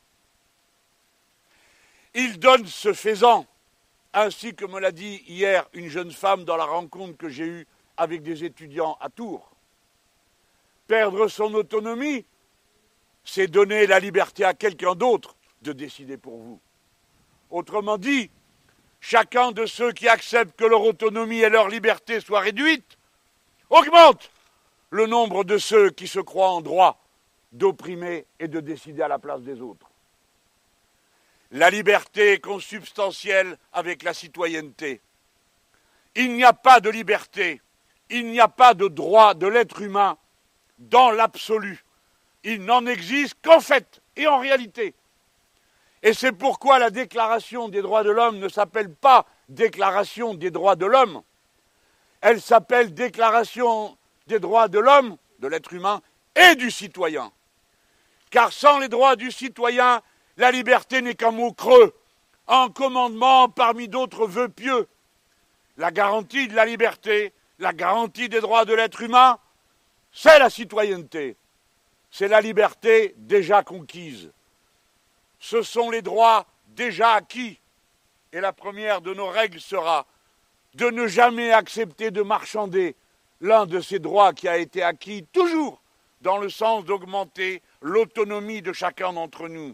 Il donne ce faisant, ainsi que me l'a dit hier une jeune femme dans la rencontre que j'ai eue avec des étudiants à Tours. Perdre son autonomie, c'est donner la liberté à quelqu'un d'autre de décider pour vous. Autrement dit, chacun de ceux qui acceptent que leur autonomie et leur liberté soient réduites augmente le nombre de ceux qui se croient en droit d'opprimer et de décider à la place des autres. La liberté est consubstantielle avec la citoyenneté. Il n'y a pas de liberté, il n'y a pas de droit de l'être humain dans l'absolu. Il n'en existe qu'en fait et en réalité. Et c'est pourquoi la Déclaration des droits de l'homme ne s'appelle pas Déclaration des droits de l'homme. Elle s'appelle Déclaration des droits de l'homme, de l'être humain et du citoyen. Car sans les droits du citoyen, la liberté n'est qu'un mot creux, un commandement parmi d'autres vœux pieux. La garantie de la liberté, la garantie des droits de l'être humain, c'est la citoyenneté. C'est la liberté déjà conquise. Ce sont les droits déjà acquis. Et la première de nos règles sera de ne jamais accepter de marchander l'un de ces droits qui a été acquis toujours dans le sens d'augmenter l'autonomie de chacun d'entre nous,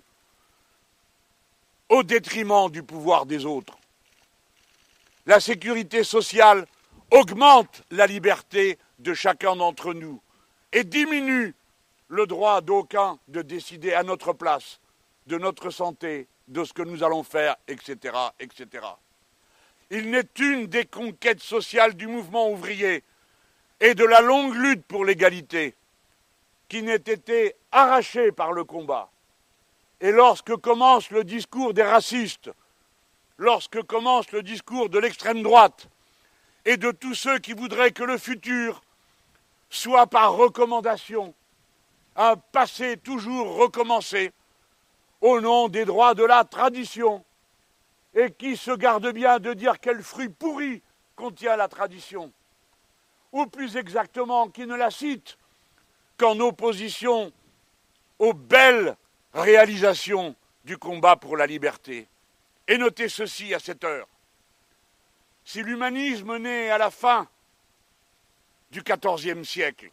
au détriment du pouvoir des autres. La sécurité sociale augmente la liberté de chacun d'entre nous et diminue le droit d'aucun de décider à notre place de notre santé, de ce que nous allons faire, etc., etc. Il n'est une des conquêtes sociales du mouvement ouvrier et de la longue lutte pour l'égalité qui n'ait été arrachée par le combat. Et lorsque commence le discours des racistes, lorsque commence le discours de l'extrême droite et de tous ceux qui voudraient que le futur soit par recommandation, un passé toujours recommencé, au nom des droits de la tradition, et qui se garde bien de dire quel fruit pourri contient la tradition, ou plus exactement qui ne la cite qu'en opposition aux belles réalisations du combat pour la liberté. Et notez ceci à cette heure. Si l'humanisme naît à la fin du XIVe siècle,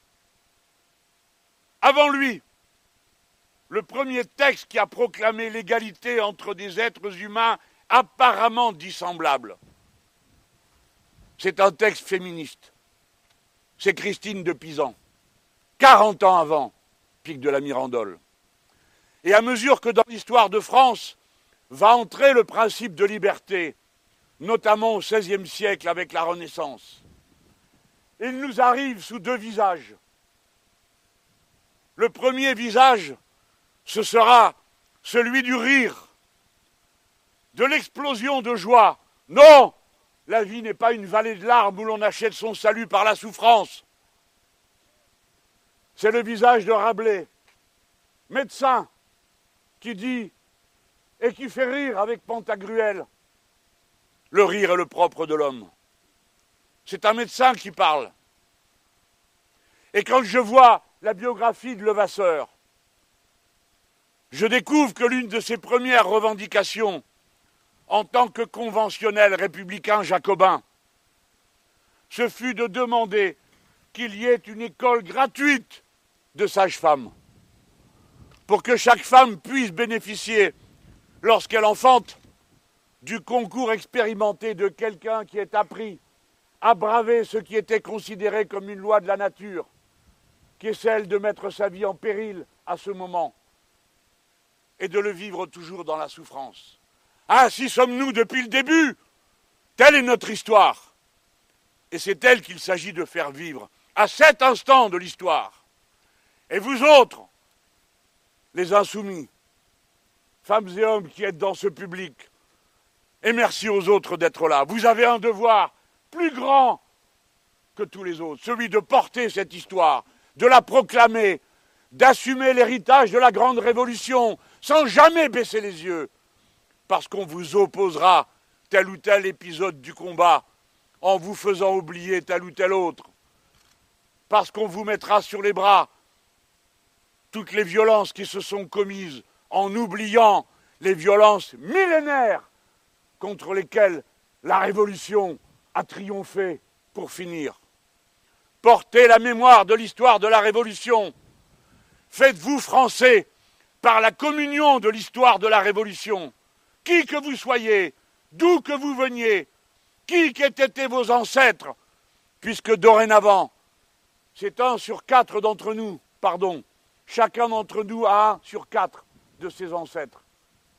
avant lui, le premier texte qui a proclamé l'égalité entre des êtres humains apparemment dissemblables, c'est un texte féministe. C'est Christine de Pisan, 40 ans avant Pic de la Mirandole. Et à mesure que dans l'histoire de France va entrer le principe de liberté, notamment au XVIe siècle avec la Renaissance, il nous arrive sous deux visages. Le premier visage, ce sera celui du rire, de l'explosion de joie. Non, la vie n'est pas une vallée de larmes où l'on achète son salut par la souffrance. C'est le visage de Rabelais, médecin, qui dit et qui fait rire avec Pantagruel. Le rire est le propre de l'homme. C'est un médecin qui parle. Et quand je vois la biographie de Levasseur, je découvre que l'une de ses premières revendications, en tant que conventionnel républicain jacobin, ce fut de demander qu'il y ait une école gratuite de sages-femmes, pour que chaque femme puisse bénéficier, lorsqu'elle enfante, du concours expérimenté de quelqu'un qui est appris à braver ce qui était considéré comme une loi de la nature, qui est celle de mettre sa vie en péril à ce moment, et de le vivre toujours dans la souffrance. Ainsi sommes-nous depuis le début. Telle est notre histoire. Et c'est elle qu'il s'agit de faire vivre, à cet instant de l'histoire. Et vous autres, les insoumis, femmes et hommes qui êtes dans ce public, et merci aux autres d'être là, vous avez un devoir plus grand que tous les autres, celui de porter cette histoire, de la proclamer, d'assumer l'héritage de la grande révolution, sans jamais baisser les yeux, parce qu'on vous opposera tel ou tel épisode du combat, en vous faisant oublier tel ou tel autre, parce qu'on vous mettra sur les bras toutes les violences qui se sont commises, en oubliant les violences millénaires contre lesquelles la Révolution a triomphé pour finir. Portez la mémoire de l'histoire de la Révolution. Faites-vous Français par la communion de l'histoire de la Révolution. Qui que vous soyez, d'où que vous veniez, qui qu'aient été vos ancêtres, puisque dorénavant, c'est 1 sur 4 d'entre nous, chacun d'entre nous a 1 sur 4 de ses ancêtres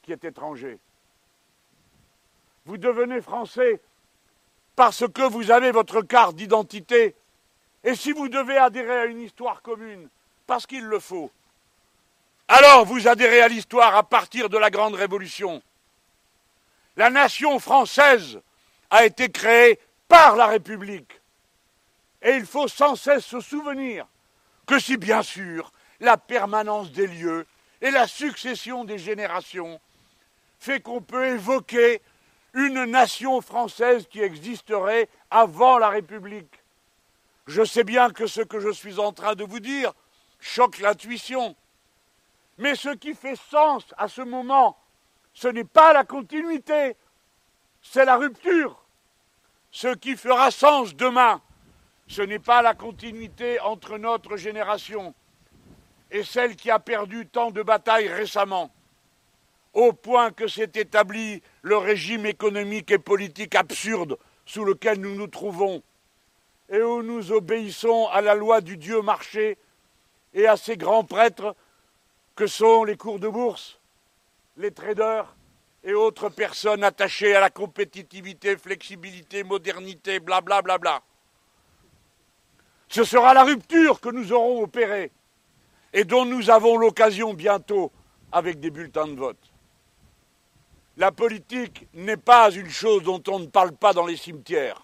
qui est étranger. Vous devenez français parce que vous avez votre carte d'identité. Et si vous devez adhérer à une histoire commune, parce qu'il le faut, alors vous adhérez à l'histoire à partir de la Grande Révolution. La nation française a été créée par la République. Et il faut sans cesse se souvenir que si bien sûr la permanence des lieux et la succession des générations fait qu'on peut évoquer une nation française qui existerait avant la République. Je sais bien que ce que je suis en train de vous dire choque l'intuition. Mais ce qui fait sens à ce moment, ce n'est pas la continuité, c'est la rupture. Ce qui fera sens demain, ce n'est pas la continuité entre notre génération et celle qui a perdu tant de batailles récemment, au point que s'est établi le régime économique et politique absurde sous lequel nous nous trouvons, et où nous obéissons à la loi du Dieu marché et à ces grands prêtres que sont les cours de bourse, les traders et autres personnes attachées à la compétitivité, flexibilité, modernité, blablabla. Bla, bla, bla. Ce sera la rupture que nous aurons opérée et dont nous avons l'occasion bientôt avec des bulletins de vote. La politique n'est pas une chose dont on ne parle pas dans les cimetières.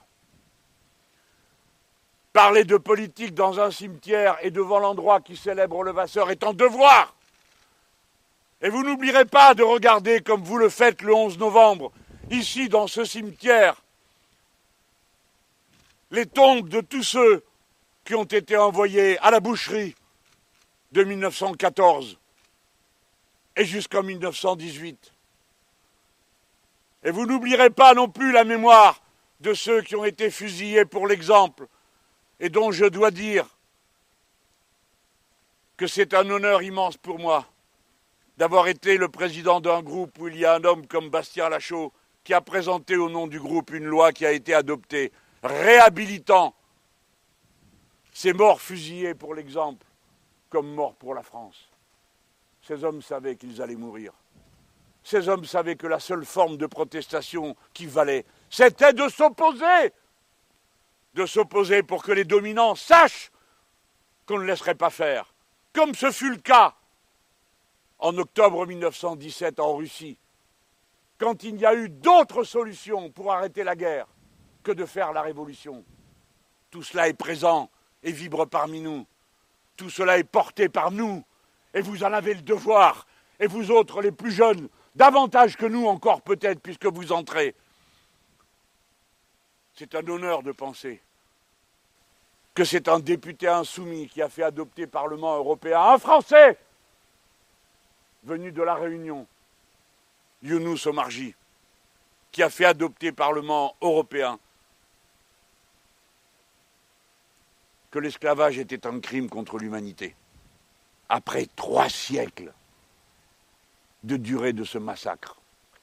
Parler de politique dans un cimetière et devant l'endroit qui célèbre Levasseur est un devoir. Et vous n'oublierez pas de regarder, comme vous le faites le 11 novembre, ici dans ce cimetière, les tombes de tous ceux qui ont été envoyés à la boucherie de 1914 et jusqu'en 1918. Et vous n'oublierez pas non plus la mémoire de ceux qui ont été fusillés pour l'exemple et dont je dois dire que c'est un honneur immense pour moi d'avoir été le président d'un groupe où il y a un homme comme Bastien Lachaud qui a présenté au nom du groupe une loi qui a été adoptée, réhabilitant ces morts fusillés pour l'exemple comme morts pour la France. Ces hommes savaient qu'ils allaient mourir. Ces hommes savaient que la seule forme de protestation qui valait, c'était de s'opposer pour que les dominants sachent qu'on ne laisserait pas faire, comme ce fut le cas en octobre 1917 en Russie, quand il n'y a eu d'autre solution pour arrêter la guerre que de faire la révolution. Tout cela est présent et vibre parmi nous. Tout cela est porté par nous. Et vous en avez le devoir. Et vous autres, les plus jeunes, davantage que nous encore peut-être, puisque vous entrez. C'est un honneur de penser que c'est un député insoumis qui a fait adopter par le Parlement européen un Français venu de La Réunion, Younous Omarjee, qui a fait adopter par le Parlement européen que l'esclavage était un crime contre l'humanité. Après 3 siècles de durée de ce massacre.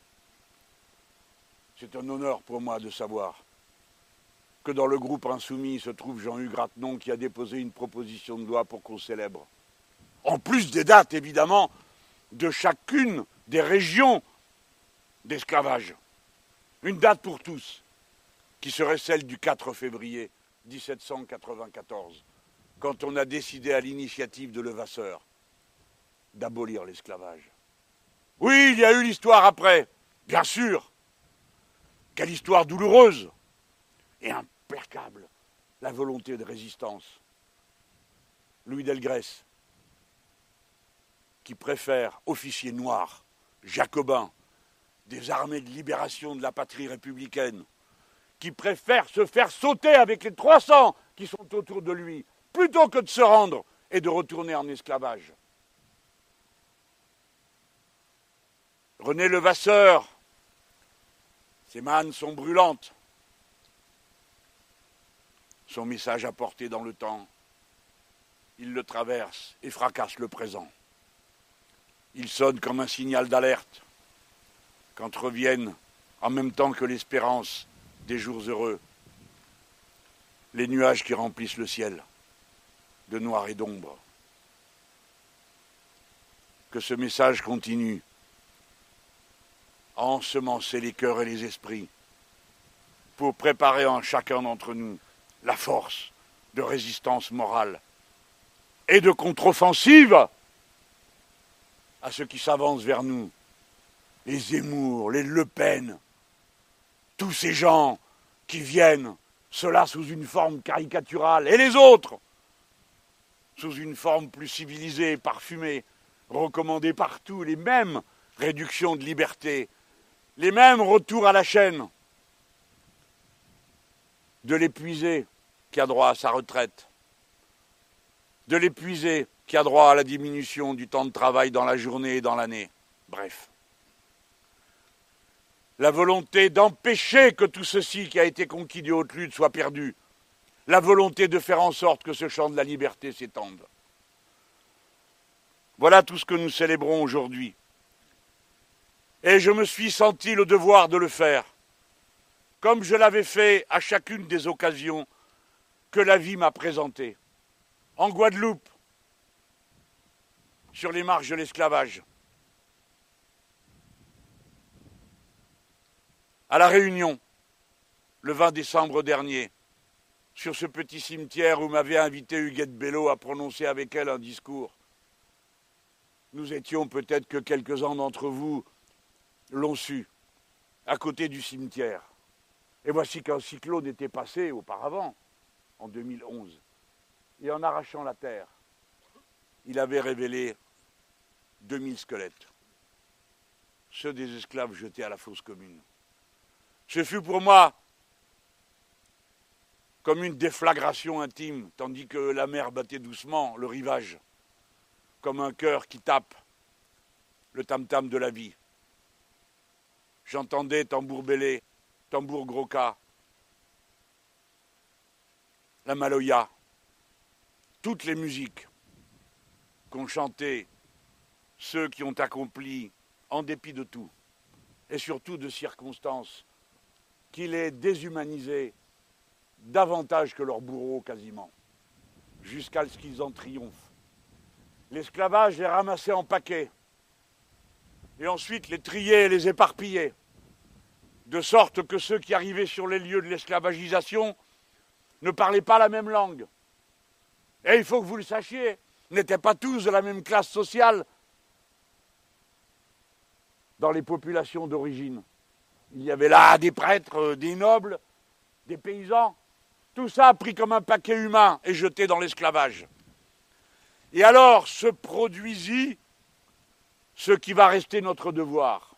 C'est un honneur pour moi de savoir que dans le groupe insoumis se trouve Jean-Hugues Ratenon qui a déposé une proposition de loi pour qu'on célèbre. En plus des dates, évidemment, de chacune des régions d'esclavage. Une date pour tous, qui serait celle du 4 février 1794, quand on a décidé à l'initiative de Levasseur d'abolir l'esclavage. Oui, il y a eu l'histoire après, bien sûr. Quelle histoire douloureuse et implacable, la volonté de résistance. Louis Delgrès, qui préfère officier noir, jacobin, des armées de libération de la patrie républicaine, qui préfère se faire sauter avec les 300 qui sont autour de lui, plutôt que de se rendre et de retourner en esclavage. René Levasseur, ses mannes sont brûlantes. Son message a porté dans le temps. Il le traverse et fracasse le présent. Il sonne comme un signal d'alerte quand reviennent, en même temps que l'espérance des jours heureux, les nuages qui remplissent le ciel de noir et d'ombre. Que ce message continue à ensemencer les cœurs et les esprits pour préparer en chacun d'entre nous la force de résistance morale et de contre-offensive à ceux qui s'avancent vers nous, les Zemmour, les Le Pen, tous ces gens qui viennent, ceux-là sous une forme caricaturale, et les autres sous une forme plus civilisée, parfumée, recommandée partout, les mêmes réductions de liberté, les mêmes retours à la chaîne, de l'épuisé qui a droit à sa retraite, de l'épuisé qui a droit à la diminution du temps de travail dans la journée et dans l'année. Bref. La volonté d'empêcher que tout ceci qui a été conquis de haute lutte soit perdu. La volonté de faire en sorte que ce champ de la liberté s'étende. Voilà tout ce que nous célébrons aujourd'hui. Et je me suis senti le devoir de le faire, comme je l'avais fait à chacune des occasions que la vie m'a présentées. En Guadeloupe, sur les marches de l'esclavage. À La Réunion, le 20 décembre dernier, sur ce petit cimetière où m'avait invité Huguette Bello à prononcer avec elle un discours. Nous étions peut-être que quelques-uns d'entre vous l'ont su, à côté du cimetière. Et voici qu'un cyclone était passé auparavant, en 2011, et en arrachant la terre, il avait révélé 2000 squelettes, ceux des esclaves jetés à la fosse commune. Ce fut pour moi comme une déflagration intime, tandis que la mer battait doucement le rivage, comme un cœur qui tape le tam-tam de la vie. J'entendais tambour bélé, tambour groka, la maloya, toutes les musiques qu'ont chantées ceux qui ont accompli, en dépit de tout, et surtout de circonstances, qui les déshumanisaient davantage que leurs bourreaux quasiment, jusqu'à ce qu'ils en triomphent. L'esclavage les ramassait en paquets, et ensuite les triait et les éparpillait, de sorte que ceux qui arrivaient sur les lieux de l'esclavagisation ne parlaient pas la même langue. Et il faut que vous le sachiez, n'étaient pas tous de la même classe sociale dans les populations d'origine. Il y avait là des prêtres, des nobles, des paysans, tout ça pris comme un paquet humain et jeté dans l'esclavage. Et alors se produisit ce qui va rester notre devoir.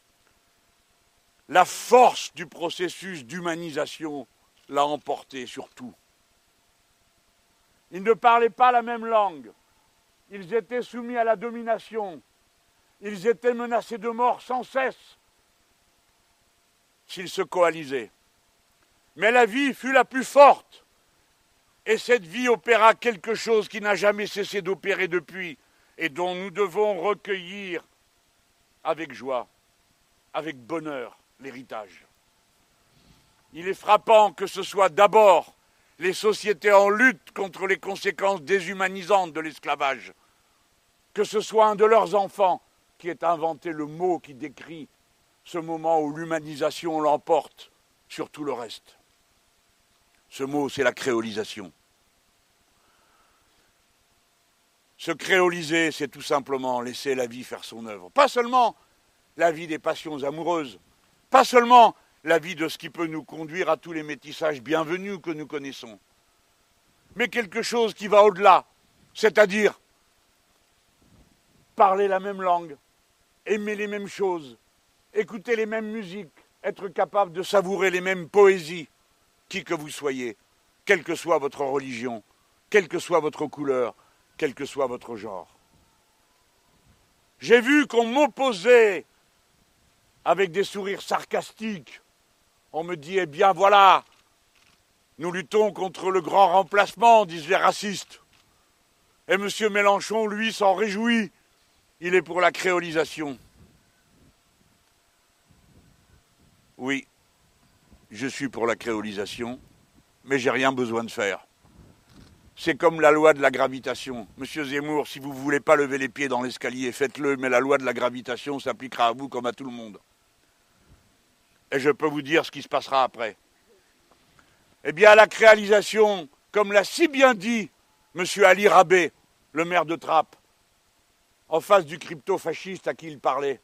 La force du processus d'humanisation l'a emporté sur tout. Ils ne parlaient pas la même langue, ils étaient soumis à la domination, ils étaient menacés de mort sans cesse s'ils se coalisaient. Mais la vie fut la plus forte, et cette vie opéra quelque chose qui n'a jamais cessé d'opérer depuis, et dont nous devons recueillir avec joie, avec bonheur, l'héritage. Il est frappant que ce soit d'abord les sociétés en lutte contre les conséquences déshumanisantes de l'esclavage, que ce soit un de leurs enfants qui ait inventé le mot qui décrit ce moment où l'humanisation l'emporte sur tout le reste. Ce mot, c'est la créolisation. Se créoliser, c'est tout simplement laisser la vie faire son œuvre. Pas seulement la vie des passions amoureuses, pas seulement la vie de ce qui peut nous conduire à tous les métissages bienvenus que nous connaissons, mais quelque chose qui va au-delà, c'est-à-dire parler la même langue, aimer les mêmes choses, écouter les mêmes musiques, être capable de savourer les mêmes poésies, qui que vous soyez, quelle que soit votre religion, quelle que soit votre couleur, quel que soit votre genre. J'ai vu qu'on m'opposait avec des sourires sarcastiques. On me dit, eh bien voilà, nous luttons contre le grand remplacement, disent les racistes. Et M. Mélenchon, lui, s'en réjouit. Il est pour la créolisation. Oui, je suis pour la créolisation, mais j'ai rien besoin de faire. C'est comme la loi de la gravitation. Monsieur Zemmour, si vous ne voulez pas lever les pieds dans l'escalier, faites-le, mais la loi de la gravitation s'appliquera à vous comme à tout le monde. Et je peux vous dire ce qui se passera après. Eh bien, la créalisation, comme l'a si bien dit M. Ali Rabé, le maire de Trappes, en face du crypto-fasciste à qui il parlait,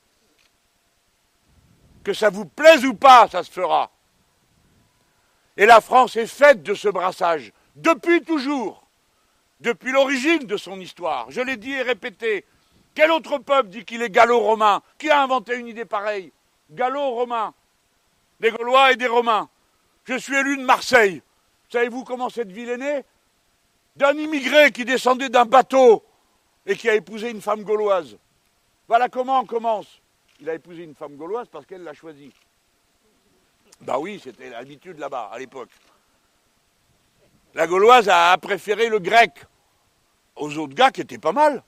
que ça vous plaise ou pas, ça se fera. Et la France est faite de ce brassage, depuis toujours, depuis l'origine de son histoire. Je l'ai dit et répété. Quel autre peuple dit qu'il est gallo-romain? Qui a inventé une idée pareille? Gallo-romain. Des Gaulois et des Romains. Je suis élu de Marseille. Savez-vous comment cette ville est née? D'un immigré qui descendait d'un bateau et qui a épousé une femme gauloise. Voilà comment on commence. Il a épousé une femme gauloise parce qu'elle l'a choisi. Bah oui, c'était l'habitude là-bas, à l'époque. La gauloise a préféré le grec aux autres gars qui étaient pas mal.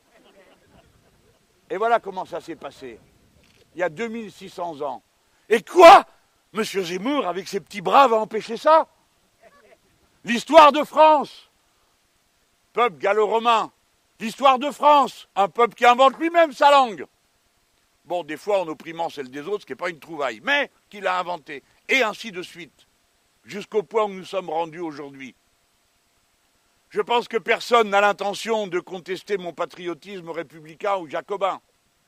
Et voilà comment ça s'est passé. Il y a 2600 ans. Et quoi? Monsieur Zemmour, avec ses petits bras, va empêcher ça? L'histoire de France, peuple gallo-romain. L'histoire de France, un peuple qui invente lui-même sa langue. Bon, des fois en opprimant celle des autres, ce qui n'est pas une trouvaille, mais qu'il a inventé. Et ainsi de suite, jusqu'au point où nous sommes rendus aujourd'hui. Je pense que personne n'a l'intention de contester mon patriotisme républicain ou jacobin.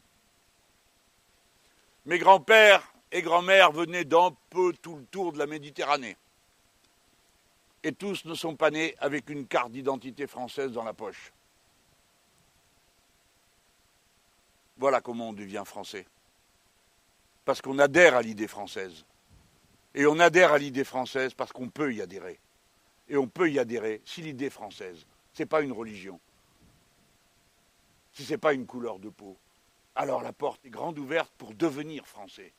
Mes grands-pères et grands-mères venaient d'un peu tout le tour de la Méditerranée. Et tous ne sont pas nés avec une carte d'identité française dans la poche. Voilà comment on devient français. Parce qu'on adhère à l'idée française. Et on adhère à l'idée française parce qu'on peut y adhérer. Et on peut y adhérer si l'idée française, ce n'est pas une religion, si ce n'est pas une couleur de peau, alors la porte est grande ouverte pour devenir français.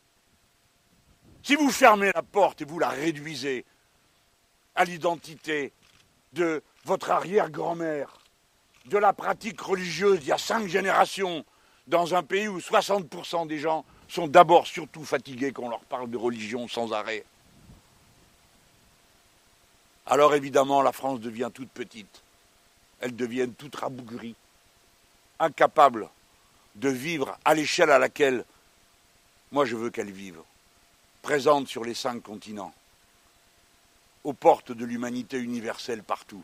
Si vous fermez la porte et vous la réduisez à l'identité de votre arrière-grand-mère, de la pratique religieuse d'il y a 5 générations, dans un pays où 60% des gens sont d'abord surtout fatigués quand on leur parle de religion sans arrêt, alors évidemment la France devient toute petite. Elle devient toute rabougrie, incapable de vivre à l'échelle à laquelle moi je veux qu'elle vive, présente sur les 5 continents, aux portes de l'humanité universelle partout.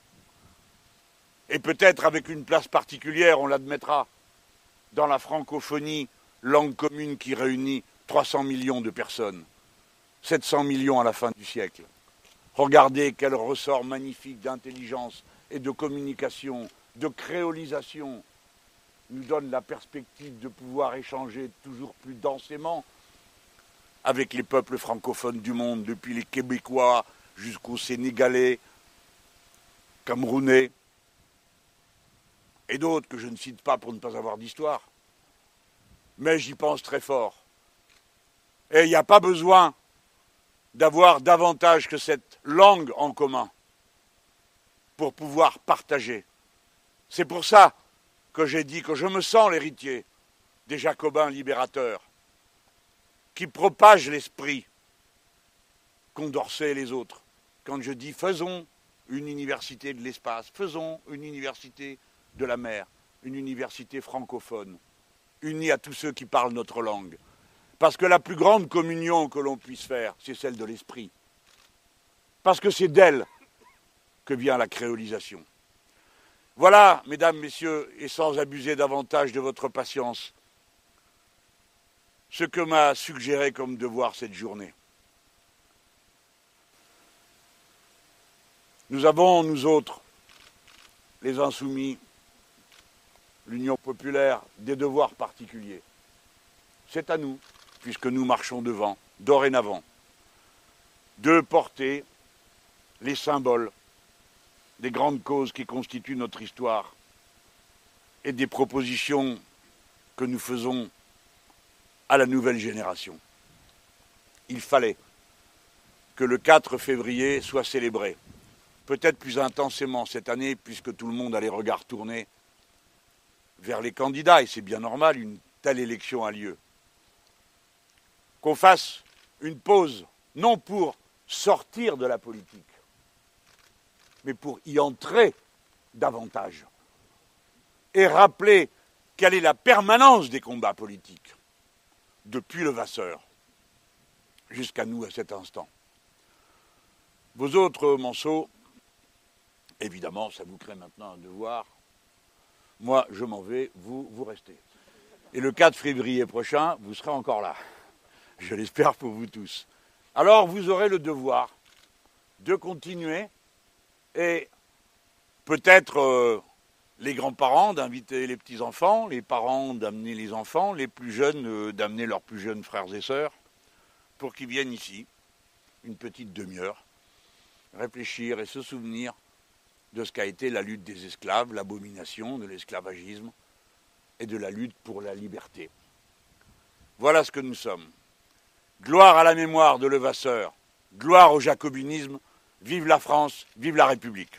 Et peut-être avec une place particulière, on l'admettra, dans la francophonie, langue commune qui réunit 300 millions de personnes, 700 millions à la fin du siècle. Regardez quel ressort magnifique d'intelligence et de communication, de créolisation nous donne la perspective de pouvoir échanger toujours plus densément avec les peuples francophones du monde, depuis les Québécois jusqu'aux Sénégalais, Camerounais, et d'autres que je ne cite pas pour ne pas avoir d'histoire. Mais j'y pense très fort. Et il n'y a pas besoin d'avoir davantage que cette langue en commun pour pouvoir partager. C'est pour ça que j'ai dit que je me sens l'héritier des Jacobins libérateurs qui propagent l'esprit Condorcet et les autres. Quand je dis faisons une université de l'espace, faisons une université de la mer, une université francophone, unie à tous ceux qui parlent notre langue. Parce que la plus grande communion que l'on puisse faire, c'est celle de l'esprit. Parce que c'est d'elle que vient la créolisation. Voilà, mesdames, messieurs, et sans abuser davantage de votre patience, ce que m'a suggéré comme devoir cette journée. Nous avons, nous autres, les insoumis, l'Union populaire, des devoirs particuliers. C'est à nous, puisque nous marchons devant, dorénavant, de porter les symboles des grandes causes qui constituent notre histoire et des propositions que nous faisons à la nouvelle génération. Il fallait que le 4 février soit célébré, peut-être plus intensément cette année, puisque tout le monde a les regards tournés vers les candidats, et c'est bien normal, une telle élection a lieu. Qu'on fasse une pause, non pour sortir de la politique, mais pour y entrer davantage. Et rappeler quelle est la permanence des combats politiques, depuis Levasseur jusqu'à nous à cet instant. Vos autres Manceaux, évidemment, ça vous crée maintenant un devoir. Moi, je m'en vais, vous restez. Et le 4 février prochain, vous serez encore là. Je l'espère pour vous tous. Alors, vous aurez le devoir de continuer et peut-être les grands-parents d'inviter les petits-enfants, les parents d'amener les enfants, les plus jeunes d'amener leurs plus jeunes frères et sœurs pour qu'ils viennent ici, une petite demi-heure, réfléchir et se souvenir de ce qu'a été la lutte des esclaves, l'abomination de l'esclavagisme et de la lutte pour la liberté. Voilà ce que nous sommes. Gloire à la mémoire de Levasseur, gloire au jacobinisme, vive la France, vive la République.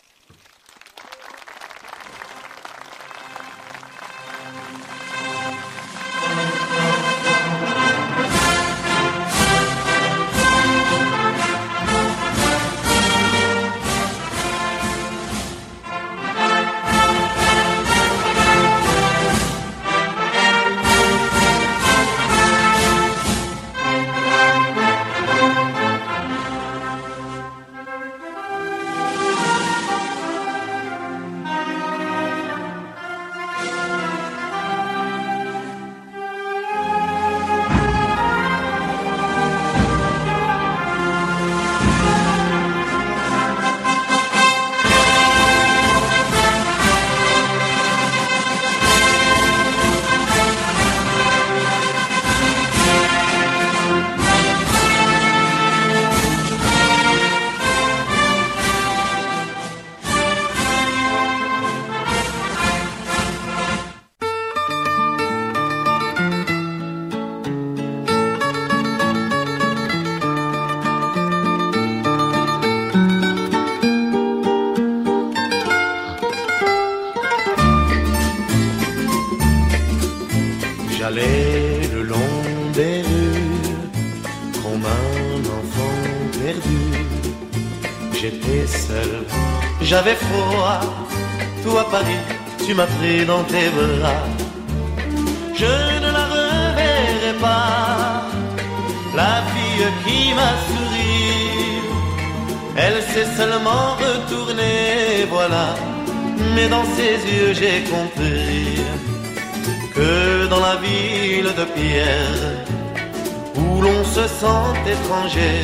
J'allais le long des rues comme un enfant perdu. J'étais seul, j'avais froid. Toi Paris, tu m'as pris dans tes bras. Je ne la reverrai pas, la fille qui m'a souri. Elle s'est seulement retournée, voilà. Mais dans ses yeux j'ai compris que dans la ville de pierre, où l'on se sent étranger,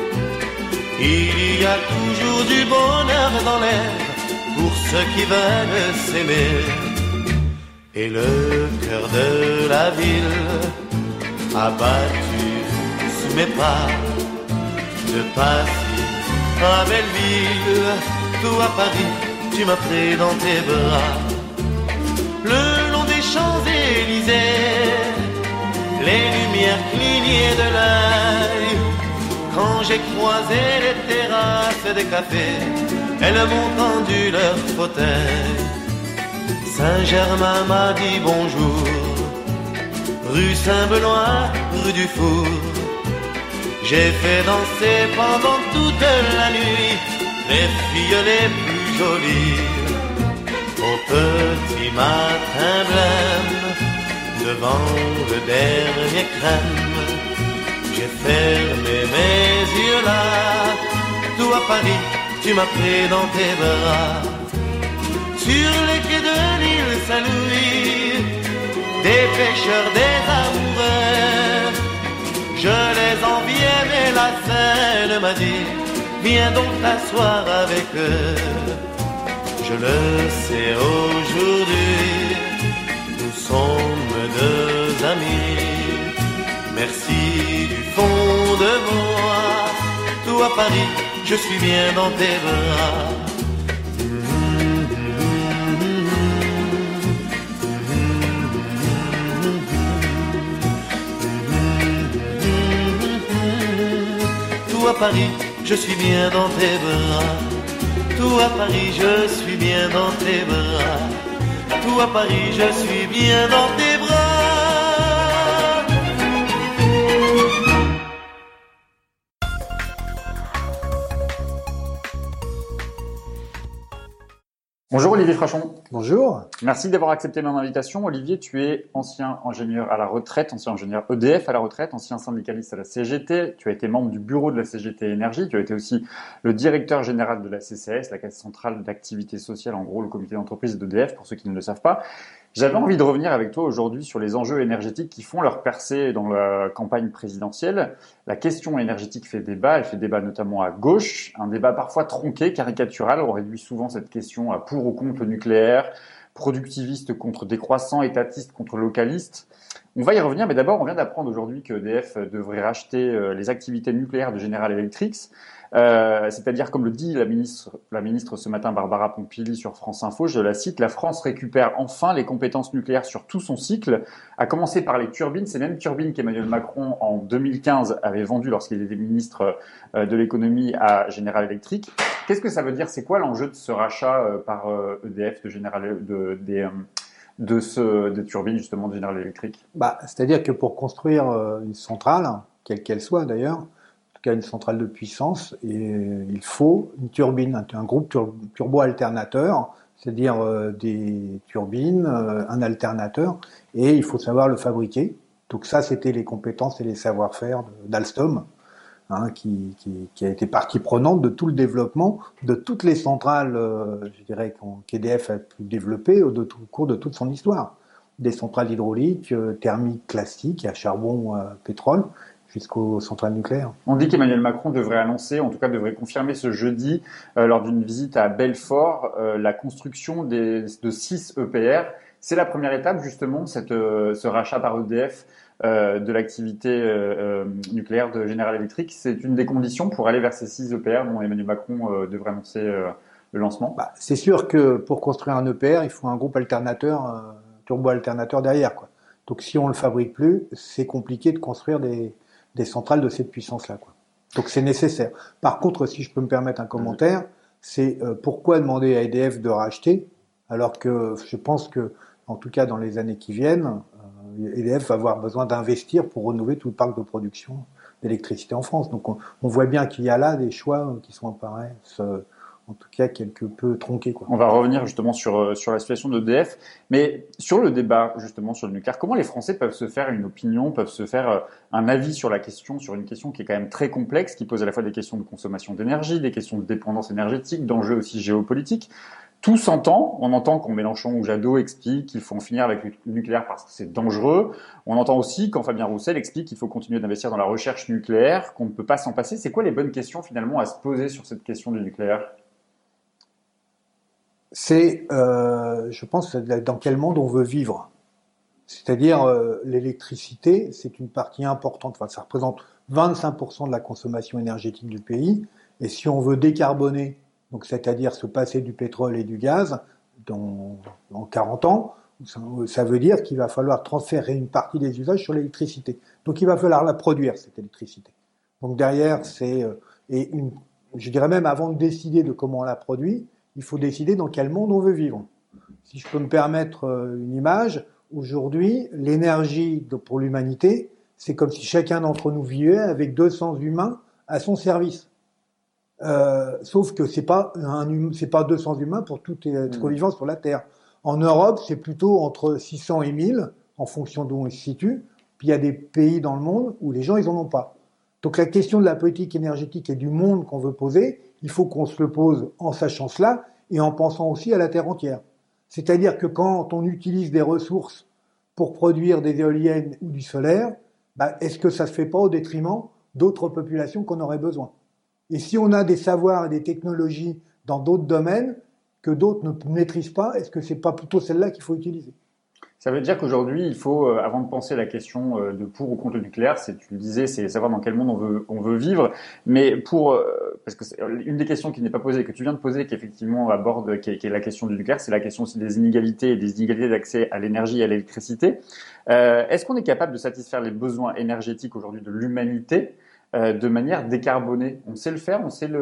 il y a toujours du bonheur dans l'air pour ceux qui veulent s'aimer. Et le cœur de la ville a battu sous mes pas, de Passy à Belleville, tout à Paris, tu m'as pris dans tes bras. Le long des Champs-Élysées, les lumières clignaient de l'œil. Quand j'ai croisé les terrasses des cafés, elles m'ont tendu leur fauteuil. Saint-Germain m'a dit bonjour, rue Saint-Benoît, rue du Four. J'ai fait danser pendant toute la nuit les filles les plus jolies. Au petit matin blême, devant le dernier crème, j'ai fermé mes yeux là. Tout à Paris, tu m'as pris dans tes bras. Sur les quais de l'île Saint-Louis, des pêcheurs, des amoureux, je les enviais, mais la Seine m'a dit, viens donc t'asseoir avec eux. Je le sais aujourd'hui, nous sommes deux amis. Merci du fond de moi. Tout à Paris, je suis bien dans tes bras. Tout à Paris, je suis bien dans tes bras. Tout à Paris, je suis bien dans tes bras. Tout à Paris, je suis bien dans tes bras. Bonjour Olivier Frachon. Bonjour. Merci d'avoir accepté mon invitation. Olivier, tu es ancien ingénieur à la retraite, ancien ingénieur EDF à la retraite, ancien syndicaliste à la CGT. Tu as été membre du bureau de la CGT Énergie. Tu as été aussi le directeur général de la CCAS, la Caisse centrale d'activité sociale, en gros le comité d'entreprise d'EDF, pour ceux qui ne le savent pas. J'avais envie de revenir avec toi aujourd'hui sur les enjeux énergétiques qui font leur percée dans la campagne présidentielle. La question énergétique fait débat, elle fait débat notamment à gauche, un débat parfois tronqué, caricatural. On réduit souvent cette question à pour ou contre le nucléaire, productiviste contre décroissant, étatiste contre localiste. On va y revenir, mais d'abord, on vient d'apprendre aujourd'hui que EDF devrait racheter les activités nucléaires de General Electric. C'est-à-dire, comme le dit la ministre ce matin, Barbara Pompili, sur France Info, je la cite, « La France récupère enfin les compétences nucléaires sur tout son cycle, à commencer par les turbines, ces mêmes turbines qu'Emmanuel Macron, en 2015, avait vendues lorsqu'il était ministre de l'économie à General Electric. » Qu'est-ce que ça veut dire? C'est quoi l'enjeu de ce rachat par EDF des turbines justement de General Electric? C'est-à-dire que pour construire une centrale, quelle qu'elle soit d'ailleurs, en tout cas une centrale de puissance, il faut une turbine, un groupe turbo-alternateur, c'est-à-dire des turbines, un alternateur, et il faut savoir le fabriquer. Donc ça, c'était les compétences et les savoir-faire d'Alstom, qui a été partie prenante de tout le développement de toutes les centrales, je dirais, qu'EDF a pu développer au cours de toute son histoire. Des centrales hydrauliques, thermiques classiques, à charbon, à pétrole, jusqu'aux centrales nucléaires. On dit qu'Emmanuel Macron devrait annoncer, en tout cas devrait confirmer ce jeudi, lors d'une visite à Belfort, la construction de 6 EPR. C'est la première étape, justement, ce rachat par EDF de l'activité nucléaire de General Electric. C'est une des conditions pour aller vers ces 6 EPR dont Emmanuel Macron devrait annoncer le lancement. C'est sûr que pour construire un EPR, il faut un groupe alternateur, turbo-alternateur derrière, quoi. Donc si on ne le fabrique plus, c'est compliqué de construire des centrales de cette puissance-là, quoi. Donc c'est nécessaire. Par contre, si je peux me permettre un commentaire, c'est pourquoi demander à EDF de racheter, alors que je pense que, en tout cas dans les années qui viennent, EDF va avoir besoin d'investir pour renouveler tout le parc de production d'électricité en France. Donc on voit bien qu'il y a là des choix qui sont apparus, en tout cas quelque peu tronqués, quoi. On va revenir justement sur la situation d'EDF, mais sur le débat justement sur le nucléaire, comment les Français peuvent se faire une opinion, peuvent se faire un avis sur la question, sur une question qui est quand même très complexe, qui pose à la fois des questions de consommation d'énergie, des questions de dépendance énergétique, d'enjeux aussi géopolitiques. Tout s'entend. On entend quand Mélenchon ou Jadot expliquent qu'il faut en finir avec le nucléaire parce que c'est dangereux. On entend aussi quand Fabien Roussel explique qu'il faut continuer d'investir dans la recherche nucléaire, qu'on ne peut pas s'en passer. C'est quoi les bonnes questions finalement à se poser sur cette question du nucléaire? C'est, je pense, dans quel monde on veut vivre. C'est-à-dire, l'électricité, c'est une partie importante. Enfin, ça représente 25% de la consommation énergétique du pays. Et si on veut décarboner, donc c'est-à-dire se passer du pétrole et du gaz dans 40 ans, ça veut dire qu'il va falloir transférer une partie des usages sur l'électricité. Donc il va falloir la produire, cette électricité. Donc derrière, je dirais même avant de décider de comment on la produit, il faut décider dans quel monde on veut vivre. Si je peux me permettre une image, aujourd'hui, l'énergie pour l'humanité, c'est comme si chacun d'entre nous vivait avec 200 humains à son service. Sauf que c'est pas 200 humains pour tout être vivant sur la Terre. En Europe, c'est plutôt entre 600 et 1000, en fonction d'où on se situe. Puis il y a des pays dans le monde où les gens, ils en ont pas. Donc la question de la politique énergétique et du monde qu'on veut poser, il faut qu'on se le pose en sachant cela et en pensant aussi à la Terre entière. C'est-à-dire que quand on utilise des ressources pour produire des éoliennes ou du solaire, est-ce que ça se fait pas au détriment d'autres populations qu'on aurait besoin? Et si on a des savoirs et des technologies dans d'autres domaines que d'autres ne maîtrisent pas, est-ce que c'est pas plutôt celle-là qu'il faut utiliser? Ça veut dire qu'aujourd'hui, il faut, avant de penser la question de pour ou contre le nucléaire, tu le disais, c'est savoir dans quel monde on veut vivre. Mais parce que c'est une des questions qui n'est pas posée, que tu viens de poser, qui effectivement aborde, qui est la question du nucléaire, c'est la question aussi des inégalités et des inégalités d'accès à l'énergie et à l'électricité. Est-ce qu'on est capable de satisfaire les besoins énergétiques aujourd'hui de l'humanité de manière décarbonée? On sait le faire, on sait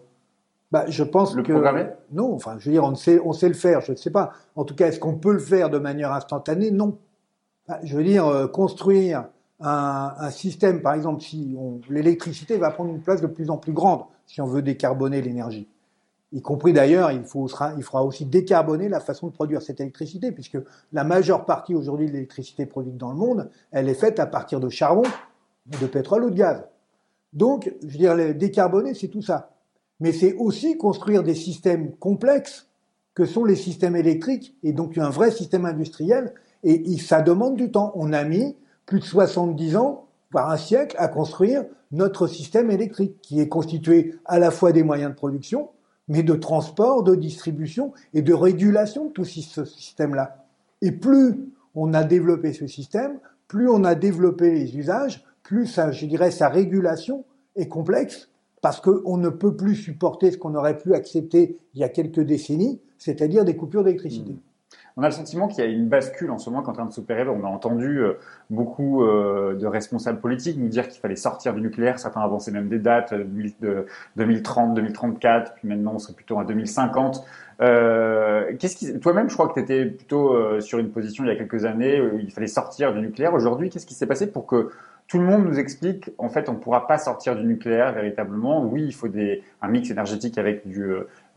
je pense le programmer? Non, enfin, je veux dire, on sait le faire, je ne sais pas. En tout cas, est-ce qu'on peut le faire de manière instantanée? Non. Je veux dire, construire un système, par exemple, si l'électricité va prendre une place de plus en plus grande si on veut décarboner l'énergie. y compris d'ailleurs, il faudra aussi décarboner la façon de produire cette électricité, puisque la majeure partie aujourd'hui de l'électricité produite dans le monde, elle est faite à partir de charbon, de pétrole ou de gaz. Donc, je veux dire, décarboner, c'est tout ça. Mais c'est aussi construire des systèmes complexes que sont les systèmes électriques, et donc un vrai système industriel, et ça demande du temps. On a mis plus de 70 ans, voire un siècle, à construire notre système électrique, qui est constitué à la fois des moyens de production, mais de transport, de distribution et de régulation de tout ce système-là. Et plus on a développé ce système, plus on a développé les usages, plus sa régulation est complexe, parce qu'on ne peut plus supporter ce qu'on aurait pu accepter il y a quelques décennies, c'est-à-dire des coupures d'électricité. On a le sentiment qu'il y a une bascule en ce moment qui est en train de s'opérer. On a entendu beaucoup de responsables politiques nous dire qu'il fallait sortir du nucléaire. Certains avançaient même des dates de 2030, 2034, puis maintenant on serait plutôt à 2050. Toi-même, je crois que tu étais plutôt sur une position il y a quelques années où il fallait sortir du nucléaire. Aujourd'hui, qu'est-ce qui s'est passé pour que tout le monde nous explique, en fait, on ne pourra pas sortir du nucléaire véritablement. Oui, il faut un mix énergétique avec du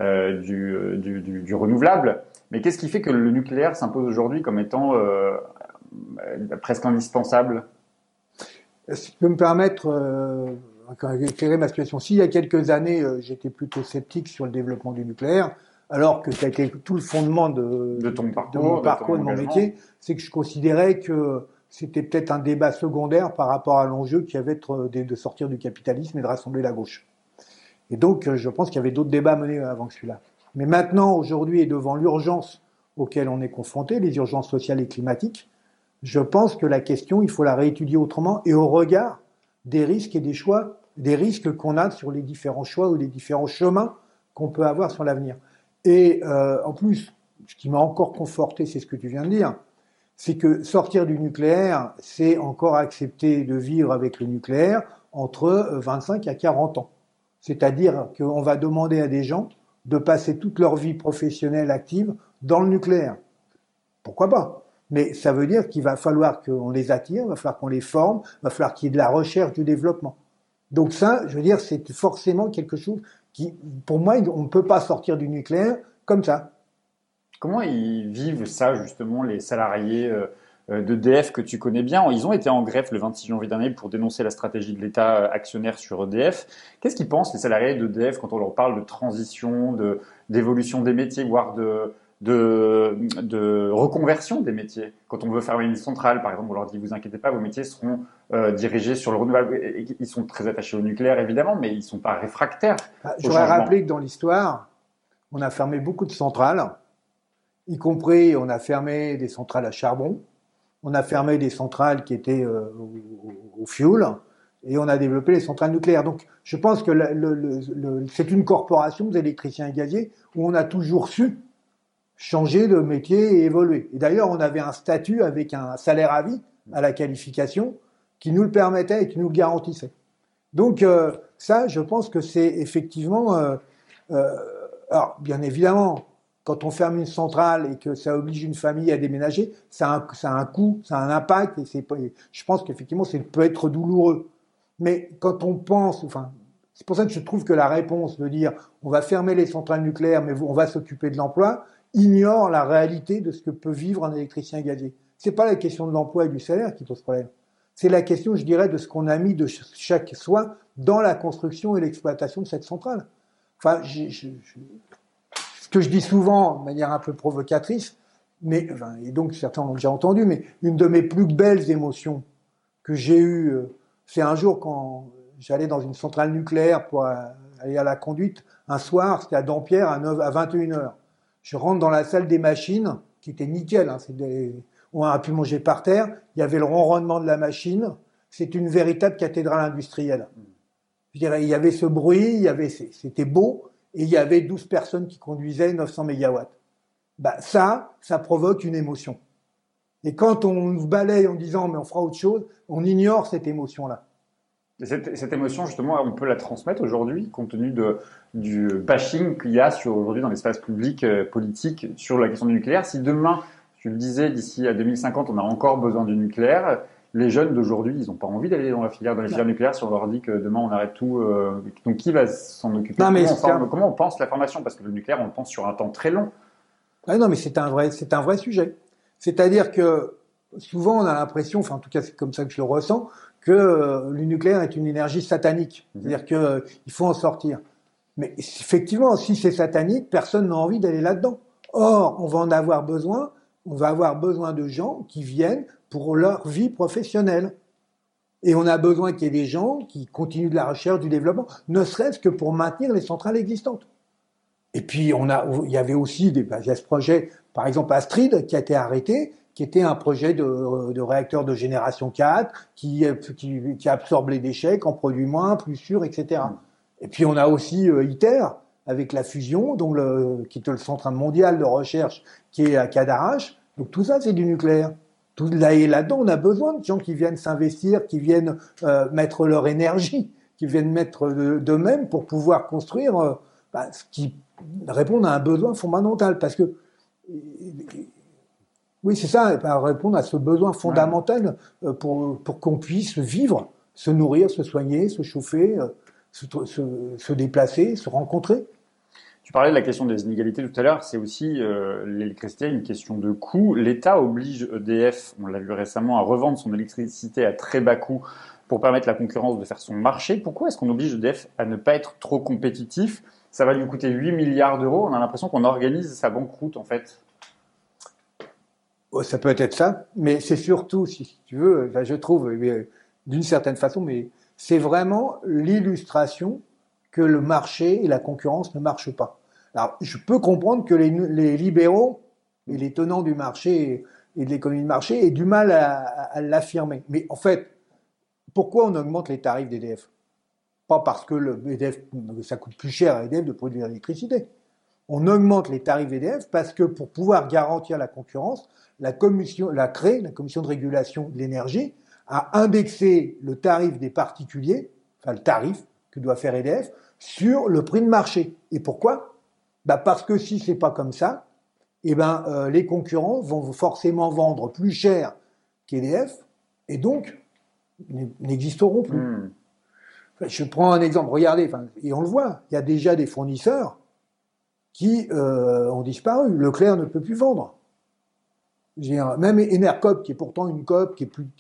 renouvelable. Mais qu'est-ce qui fait que le nucléaire s'impose aujourd'hui comme étant presque indispensable? Si tu peux me permettre d'éclairer ma situation. Si il y a quelques années, j'étais plutôt sceptique sur le développement du nucléaire, alors que ça a été tout le fondement de ton parcours, de mon métier, c'est que je considérais que c'était peut-être un débat secondaire par rapport à l'enjeu qui avait de sortir du capitalisme et de rassembler la gauche. Et donc, je pense qu'il y avait d'autres débats à mener avant que celui-là. Mais maintenant, aujourd'hui, et devant l'urgence auquel on est confronté, les urgences sociales et climatiques, je pense que la question, il faut la réétudier autrement et au regard des risques et des choix, des risques qu'on a sur les différents choix ou les différents chemins qu'on peut avoir sur l'avenir. Et en plus, ce qui m'a encore conforté, c'est ce que tu viens de dire, c'est que sortir du nucléaire, c'est encore accepter de vivre avec le nucléaire entre 25 à 40 ans. C'est-à-dire qu'on va demander à des gens de passer toute leur vie professionnelle active dans le nucléaire. Pourquoi pas? Mais ça veut dire qu'il va falloir qu'on les attire, il va falloir qu'on les forme, il va falloir qu'il y ait de la recherche, du développement. Donc ça, je veux dire, c'est forcément quelque chose qui, pour moi, on ne peut pas sortir du nucléaire comme ça. Comment ils vivent ça, justement, les salariés d'EDF que tu connais bien? Ils ont été en grève le 26 janvier dernier pour dénoncer la stratégie de l'État actionnaire sur EDF. Qu'est-ce qu'ils pensent, les salariés d'EDF, quand on leur parle de transition, d'évolution des métiers, voire de reconversion des métiers? Quand on veut fermer une centrale, par exemple, on leur dit « vous inquiétez pas, vos métiers seront dirigés sur le renouvelable ». Ils sont très attachés au nucléaire, évidemment, mais ils ne sont pas réfractaires au changement. J'aurais rappelé que dans l'histoire, on a fermé beaucoup de centrales, y compris on a fermé des centrales à charbon, on a fermé des centrales qui étaient au fioul, et on a développé les centrales nucléaires. Donc je pense que c'est une corporation d'électriciens et gaziers où on a toujours su changer de métier et évoluer. Et d'ailleurs, on avait un statut avec un salaire à vie à la qualification qui nous le permettait et qui nous le garantissait. Donc ça, je pense que c'est effectivement... alors, bien évidemment, quand on ferme une centrale et que ça oblige une famille à déménager, ça a un coût, ça a un impact, et je pense qu'effectivement, ça peut être douloureux. Mais quand on pense, c'est pour ça que je trouve que la réponse de dire on va fermer les centrales nucléaires, mais on va s'occuper de l'emploi, ignore la réalité de ce que peut vivre un électricien gazier. C'est pas la question de l'emploi et du salaire qui pose problème. C'est la question, je dirais, de ce qu'on a mis de chaque soin dans la construction et l'exploitation de cette centrale. Ce que je dis souvent, de manière un peu provocatrice, et donc certains l'ont déjà entendu, mais une de mes plus belles émotions que j'ai eues, c'est un jour quand j'allais dans une centrale nucléaire pour aller à la conduite, un soir, c'était à Dampierre, à 21h. Je rentre dans la salle des machines, qui était nickel, on a pu manger par terre, il y avait le ronronnement de la machine, c'est une véritable cathédrale industrielle. Je dirais, il y avait ce bruit, c'était beau, et il y avait 12 personnes qui conduisaient 900 mégawatts. Ça provoque une émotion. Et quand on nous balaye en disant « mais on fera autre chose », on ignore cette émotion-là. Et cette émotion, justement, on peut la transmettre aujourd'hui, compte tenu du bashing qu'il y a aujourd'hui dans l'espace public politique sur la question du nucléaire. Si demain, tu le disais, d'ici à 2050, on a encore besoin du nucléaire, Les jeunes d'aujourd'hui, ils n'ont pas envie d'aller dans la filière nucléaire si on leur dit que demain on arrête tout. Donc qui va s'en occuper? Comment on pense la formation? Parce que le nucléaire, on le pense sur un temps très long. Ah non, mais c'est un vrai sujet. C'est-à-dire que souvent on a l'impression, enfin en tout cas c'est comme ça que je le ressens, que le nucléaire est une énergie satanique. C'est-à-dire qu'il faut en sortir. Mais effectivement, si c'est satanique, personne n'a envie d'aller là-dedans. Or, on va en avoir besoin. On va avoir besoin de gens qui viennent pour leur vie professionnelle. Et on a besoin qu'il y ait des gens qui continuent de la recherche, du développement, ne serait-ce que pour maintenir les centrales existantes. Et puis, il y avait aussi il y a ce projet, par exemple Astrid, qui a été arrêté, qui était un projet de réacteur de génération 4, qui absorbe les déchets, qui en produit moins, plus sûr, etc. Et puis on a aussi ITER, avec la fusion, qui est le centre mondial de recherche, qui est à Cadarache. Donc tout ça, c'est du nucléaire. Et là-dedans, on a besoin de gens qui viennent s'investir, qui viennent mettre leur énergie, qui viennent mettre d'eux-mêmes pour pouvoir construire ce qui répond à un besoin fondamental. Parce que oui, c'est ça, répondre à ce besoin fondamental pour qu'on puisse vivre, se nourrir, se soigner, se chauffer, se déplacer, se rencontrer. Tu parlais de la question des inégalités tout à l'heure, c'est aussi l'électricité, une question de coût. L'État oblige EDF, on l'a vu récemment, à revendre son électricité à très bas coût pour permettre à la concurrence de faire son marché. Pourquoi est-ce qu'on oblige EDF à ne pas être trop compétitif? Ça va lui coûter 8 milliards d'euros. On a l'impression qu'on organise sa banqueroute, en fait. Ça peut être ça, mais c'est surtout, si tu veux, je trouve, d'une certaine façon, mais c'est vraiment l'illustration que le marché et la concurrence ne marchent pas. Alors, je peux comprendre que les libéraux et les tenants du marché et de l'économie de marché aient du mal à l'affirmer. Mais en fait, pourquoi on augmente les tarifs d'EDF? Pas parce que ça coûte plus cher à EDF de produire l'électricité. On augmente les tarifs d'EDF parce que pour pouvoir garantir la concurrence, la commission de régulation de l'énergie, a indexé le tarif des particuliers, enfin le tarif que doit faire EDF, sur le prix de marché. Et pourquoi? Parce que si c'est pas comme ça, les concurrents vont forcément vendre plus cher qu'EDF et donc n'existeront plus. Je prends un exemple, regardez, et on le voit, il y a déjà des fournisseurs qui ont disparu. Leclerc ne peut plus vendre. Même Enercop, qui est pourtant une COP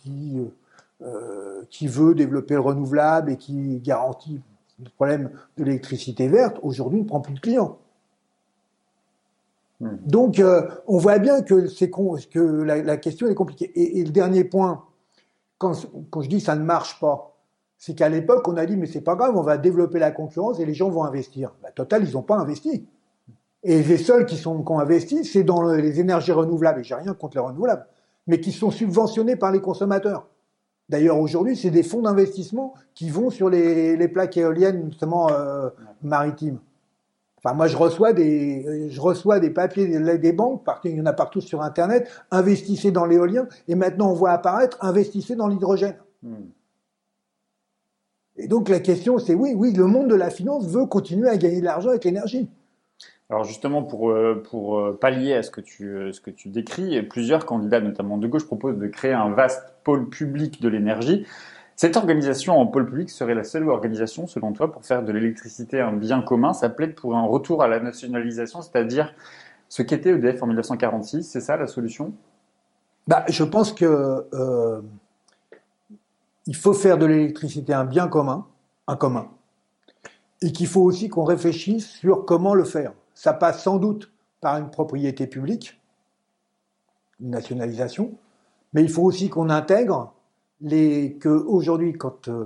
qui veut développer le renouvelable et qui garantit le problème de l'électricité verte, aujourd'hui ne prend plus de clients. Donc, on voit bien que la question est compliquée. Et le dernier point, quand je dis ça ne marche pas, c'est qu'à l'époque, on a dit, mais c'est pas grave, on va développer la concurrence et les gens vont investir. Total, ils n'ont pas investi. Et les seuls qui ont investi, c'est dans les énergies renouvelables. Et j'ai rien contre les renouvelables, mais qui sont subventionnés par les consommateurs. D'ailleurs, aujourd'hui, c'est des fonds d'investissement qui vont sur les plaques éoliennes, notamment maritimes. Enfin, moi, je reçois des papiers des banques, il y en a partout sur Internet, investissez dans l'éolien, et maintenant on voit apparaître, investissez dans l'hydrogène. Et donc la question, c'est oui, le monde de la finance veut continuer à gagner de l'argent avec l'énergie. Alors justement, pour pallier à ce que tu décris, plusieurs candidats, notamment de gauche, proposent de créer un vaste pôle public de l'énergie. Cette organisation en pôle public serait la seule organisation, selon toi, pour faire de l'électricité un bien commun. Ça plaide pour un retour à la nationalisation, c'est-à-dire ce qu'était EDF en 1946. C'est ça la solution? Je pense que il faut faire de l'électricité un bien commun, et qu'il faut aussi qu'on réfléchisse sur comment le faire. Ça passe sans doute par une propriété publique, une nationalisation, mais il faut aussi qu'on intègre qu'aujourd'hui,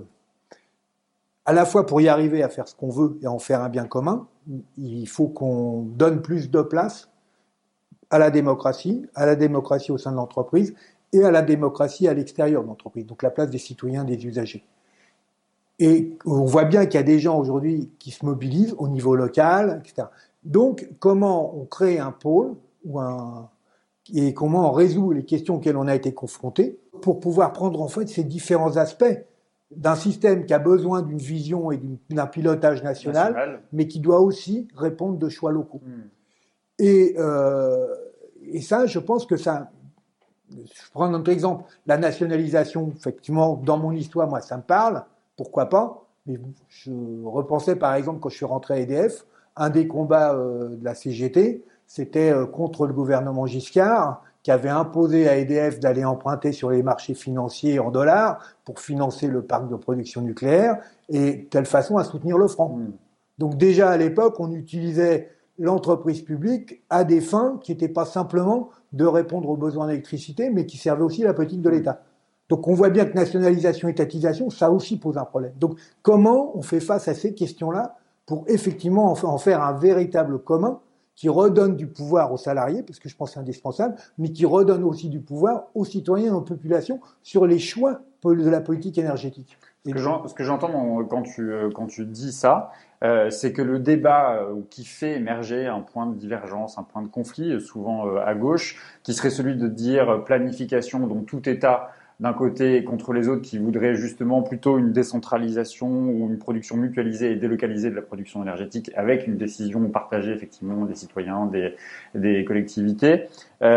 à la fois pour y arriver à faire ce qu'on veut et en faire un bien commun, il faut qu'on donne plus de place à la démocratie au sein de l'entreprise et à la démocratie à l'extérieur de l'entreprise, donc la place des citoyens, des usagers. Et on voit bien qu'il y a des gens aujourd'hui qui se mobilisent au niveau local, etc. Donc, comment on crée un pôle et comment on résout les questions auxquelles on a été confronté pour pouvoir prendre en fait ces différents aspects d'un système qui a besoin d'une vision et d'un pilotage national, mais qui doit aussi répondre de choix locaux. Et ça, je pense que ça, je prends un autre exemple. La nationalisation, effectivement, dans mon histoire, moi, ça me parle. Pourquoi pas? Mais je repensais, par exemple, quand je suis rentré à EDF, un des combats de la CGT, c'était contre le gouvernement Giscard, qui avait imposé à EDF d'aller emprunter sur les marchés financiers en dollars pour financer le parc de production nucléaire et de telle façon à soutenir le franc. Donc déjà à l'époque, on utilisait l'entreprise publique à des fins qui n'étaient pas simplement de répondre aux besoins d'électricité, mais qui servaient aussi la politique de l'État. Donc on voit bien que nationalisation, étatisation, ça aussi pose un problème. Donc comment on fait face à ces questions-là pour effectivement en faire un véritable commun qui redonne du pouvoir aux salariés, parce que je pense que c'est indispensable, mais qui redonne aussi du pouvoir aux citoyens et aux populations sur les choix de la politique énergétique. Ce que j'entends quand tu dis ça, c'est que le débat qui fait émerger un point de divergence, un point de conflit, souvent à gauche, qui serait celui de dire planification, donc tout État d'un côté contre les autres qui voudraient justement plutôt une décentralisation ou une production mutualisée et délocalisée de la production énergétique avec une décision partagée effectivement des citoyens, des collectivités,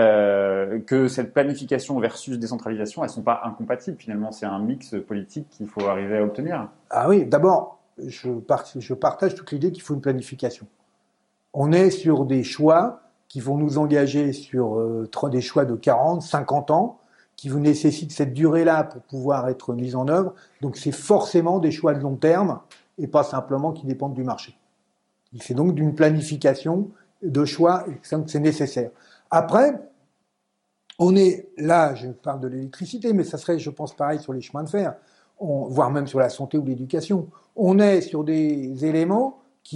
que cette planification versus décentralisation, elles sont pas incompatibles finalement, c'est un mix politique qu'il faut arriver à obtenir. Ah oui, d'abord, je partage toute l'idée qu'il faut une planification. On est sur des choix qui vont nous engager sur des choix de 40, 50 ans, qui vous nécessite cette durée-là pour pouvoir être mise en œuvre. Donc c'est forcément des choix de long terme et pas simplement qui dépendent du marché. Il fait donc d'une planification de choix et c'est nécessaire. Après, on est là, je parle de l'électricité, mais ça serait, je pense, pareil sur les chemins de fer, voire même sur la santé ou l'éducation. On est sur des éléments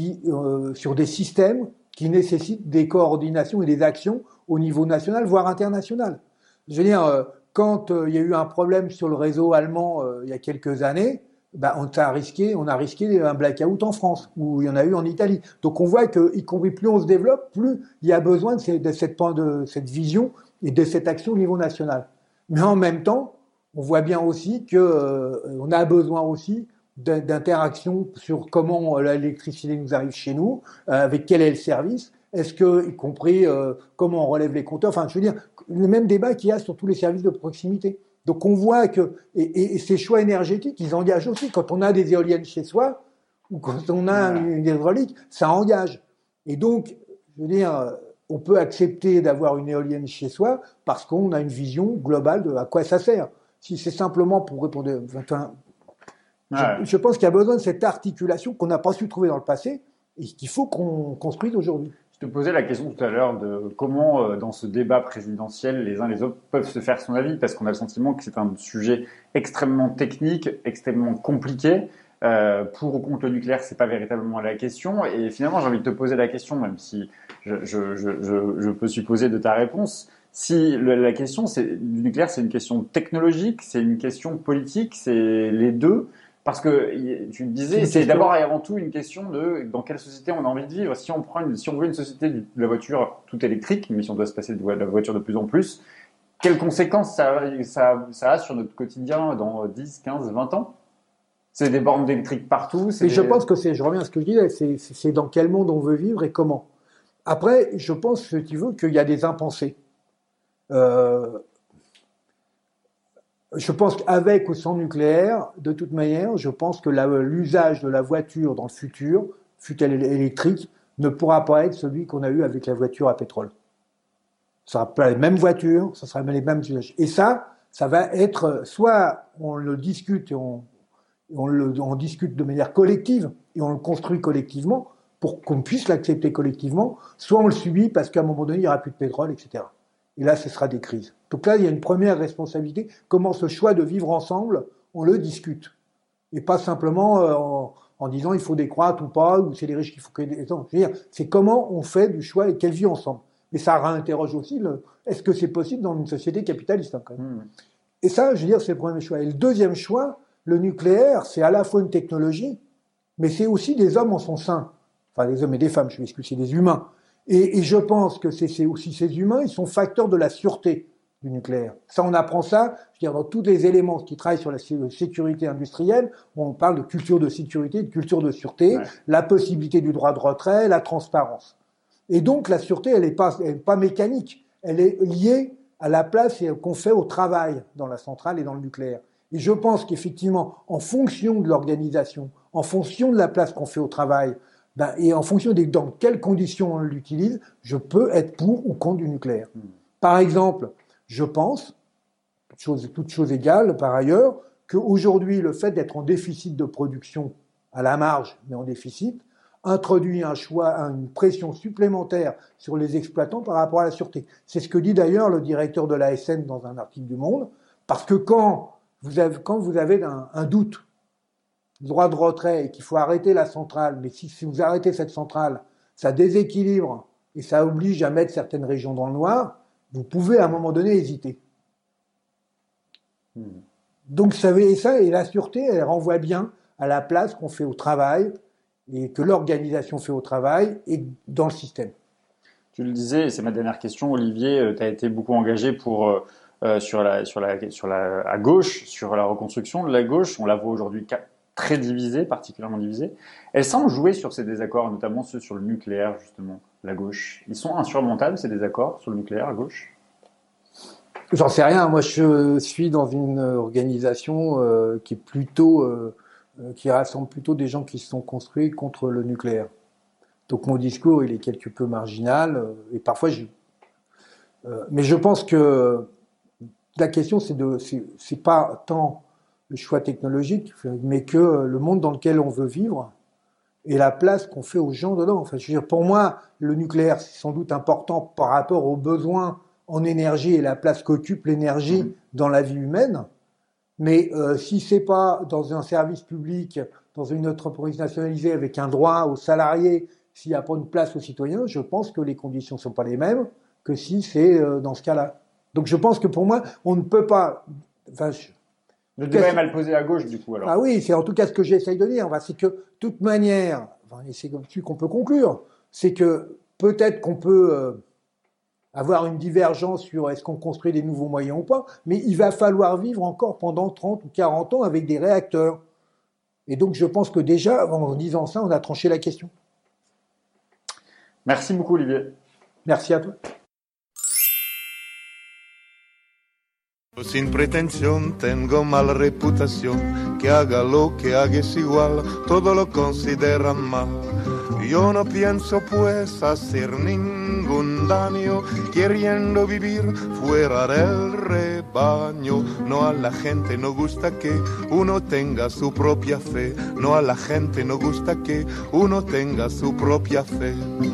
sur des systèmes qui nécessitent des coordinations et des actions au niveau national, voire international. Je veux dire, quand il y a eu un problème sur le réseau allemand il y a quelques années, on a risqué un blackout en France, ou il y en a eu en Italie. Donc on voit que, y compris plus on se développe, plus il y a besoin de cette vision et de cette action au niveau national. Mais en même temps, on voit bien aussi que on a besoin aussi d'interaction sur comment l'électricité nous arrive chez nous, avec quel est le service. Est-ce que, y compris, comment on relève les compteurs, enfin, je veux dire, le même débat qu'il y a sur tous les services de proximité. Donc, on voit que, et ces choix énergétiques, ils engagent aussi. Quand on a des éoliennes chez soi, ou quand on a une hydraulique, ça engage. Et donc, je veux dire, on peut accepter d'avoir une éolienne chez soi parce qu'on a une vision globale de à quoi ça sert. Si c'est simplement pour répondre, je pense qu'il y a besoin de cette articulation qu'on n'a pas su trouver dans le passé et qu'il faut qu'on construise aujourd'hui. Je te posais la question tout à l'heure de comment, dans ce débat présidentiel, les uns les autres peuvent se faire son avis, parce qu'on a le sentiment que c'est un sujet extrêmement technique, extrêmement compliqué. Pour ou contre le nucléaire, c'est pas véritablement la question. Et finalement, j'ai envie de te poser la question, même si je peux supposer de ta réponse. Si la question du nucléaire, c'est une question technologique, c'est une question politique, c'est les deux. Parce que tu disais, c'est d'abord et avant tout une question de dans quelle société on a envie de vivre. Si on veut une société de la voiture tout électrique, mais si on doit se passer de la voiture de plus en plus, quelles conséquences ça a sur notre quotidien dans 10, 15, 20 ans? C'est des bornes électriques partout. Je pense que je reviens à ce que je disais, c'est dans quel monde on veut vivre et comment. Après, je pense, si tu veux, qu'il y a des impensés. Je pense qu'avec ou sans nucléaire, de toute manière, je pense que l'usage de la voiture dans le futur, fût-elle électrique, ne pourra pas être celui qu'on a eu avec la voiture à pétrole. Ce sera pas les mêmes voitures, ce sera les mêmes usages. Et ça va être, soit on le discute et on discute de manière collective et on le construit collectivement pour qu'on puisse l'accepter collectivement, soit on le subit parce qu'à un moment donné, il n'y aura plus de pétrole, etc. Et là, ce sera des crises. Donc là, il y a une première responsabilité. Comment ce choix de vivre ensemble, on le discute. Et pas simplement en disant il faut décroître ou pas, ou c'est les riches qu'il faut que... Non, je veux dire, c'est comment on fait du choix et quelle vie ensemble. Et ça réinterroge aussi est-ce que c'est possible dans une société capitaliste quand même. Et ça, je veux dire, c'est le premier choix. Et le deuxième choix, le nucléaire, c'est à la fois une technologie, mais c'est aussi des hommes en son sein. Enfin, des hommes et des femmes, je m'excuse, c'est des humains. Et je pense que c'est aussi ces humains, ils sont facteurs de la sûreté du nucléaire. Ça, on apprend ça, je veux dire, dans tous les éléments qui travaillent sur la sécurité industrielle, on parle de culture de sécurité, de culture de sûreté, la possibilité du droit de retrait, la transparence. Et donc, la sûreté, elle est pas mécanique. Elle est liée à la place qu'on fait au travail dans la centrale et dans le nucléaire. Et je pense qu'effectivement, en fonction de l'organisation, en fonction de la place qu'on fait au travail, et en fonction dans quelles conditions on l'utilise, je peux être pour ou contre du nucléaire. Par exemple, je pense, toutes choses égales par ailleurs, qu'aujourd'hui, le fait d'être en déficit de production à la marge, mais en déficit, introduit une pression supplémentaire sur les exploitants par rapport à la sûreté. C'est ce que dit d'ailleurs le directeur de l'ASN dans un article du Monde, parce que quand vous avez un doute, droit de retrait, et qu'il faut arrêter la centrale, mais si vous arrêtez cette centrale, ça déséquilibre et ça oblige à mettre certaines régions dans le noir, vous pouvez à un moment donné hésiter. Donc et la sûreté, elle renvoie bien à la place qu'on fait au travail et que l'organisation fait au travail et dans le système. Tu le disais, et c'est ma dernière question, Olivier, tu as été beaucoup engagé à gauche, sur la reconstruction de la gauche. On la voit aujourd'hui très divisée, particulièrement divisée. Elle semble jouer sur ces désaccords, notamment ceux sur le nucléaire, justement, la gauche. Ils sont insurmontables, ces désaccords sur le nucléaire à gauche ? J'en sais rien. Moi, je suis dans une organisation qui rassemble plutôt des gens qui se sont construits contre le nucléaire. Donc mon discours, il est quelque peu marginal et parfois mais je pense que la question, c'est pas tant le choix technologique, mais que le monde dans lequel on veut vivre et la place qu'on fait aux gens dedans. Enfin, je veux dire, pour moi, le nucléaire, c'est sans doute important par rapport aux besoins en énergie et la place qu'occupe l'énergie dans la vie humaine. Mais si c'est pas dans un service public, dans une entreprise nationalisée avec un droit aux salariés, s'il n'y a pas une place aux citoyens, je pense que les conditions sont pas les mêmes que si c'est dans ce cas-là. Donc je pense que pour moi, on ne peut pas... Le débat est mal posé à gauche, du coup, alors. Ah oui, c'est en tout cas ce que j'essaye de dire. C'est que, de toute manière, et c'est comme-dessus qu'on peut conclure, c'est que peut-être qu'on peut avoir une divergence sur est-ce qu'on construit des nouveaux moyens ou pas, mais il va falloir vivre encore pendant 30 ou 40 ans avec des réacteurs. Et donc je pense que déjà, en disant ça, on a tranché la question. Merci beaucoup, Olivier. Merci à toi. Sin pretensión, tengo mala reputación, que haga lo que haga es igual, todo lo consideran mal. Yo no pienso pues hacer ningún daño, queriendo vivir fuera del rebaño. No, a la gente no gusta que uno tenga su propia fe, no, a la gente no gusta que uno tenga su propia fe.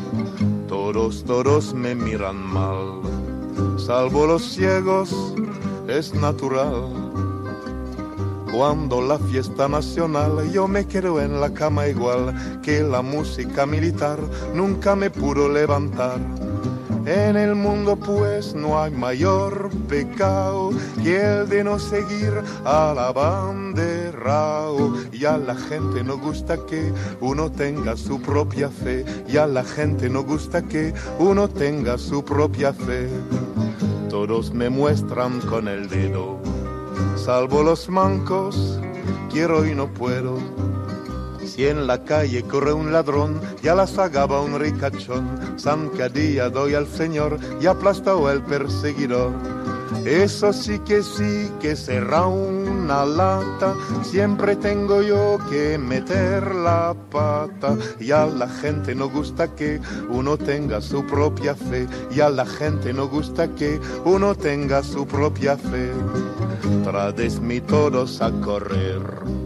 Todos me miran mal, salvo los ciegos. Es natural. Cuando la fiesta nacional yo me quedo en la cama igual que la música militar nunca me pudo levantar. En el mundo pues no hay mayor pecado que el de no seguir al abanderao. Y a la gente no gusta que uno tenga su propia fe, y a la gente no gusta que uno tenga su propia fe. Todos me muestran con el dedo, salvo los mancos, quiero y no puedo. Si en la calle corre un ladrón, ya la sagaba un ricachón, zancadilla doy al señor y aplastó el perseguidor. Eso sí que será una lata, siempre tengo yo que meter la pata. Y a la gente no gusta que uno tenga su propia fe, y a la gente no gusta que uno tenga su propia fe. Tradesmi todos a correr.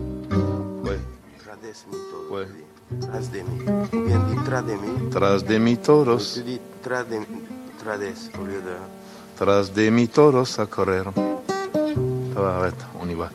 Tradesmi todos. Tras de mí. Bien dit, tras de mí. Tras de mí todos. Tu dis trades au lieu de... Tras de mí todos a correr. Arrête, on y va.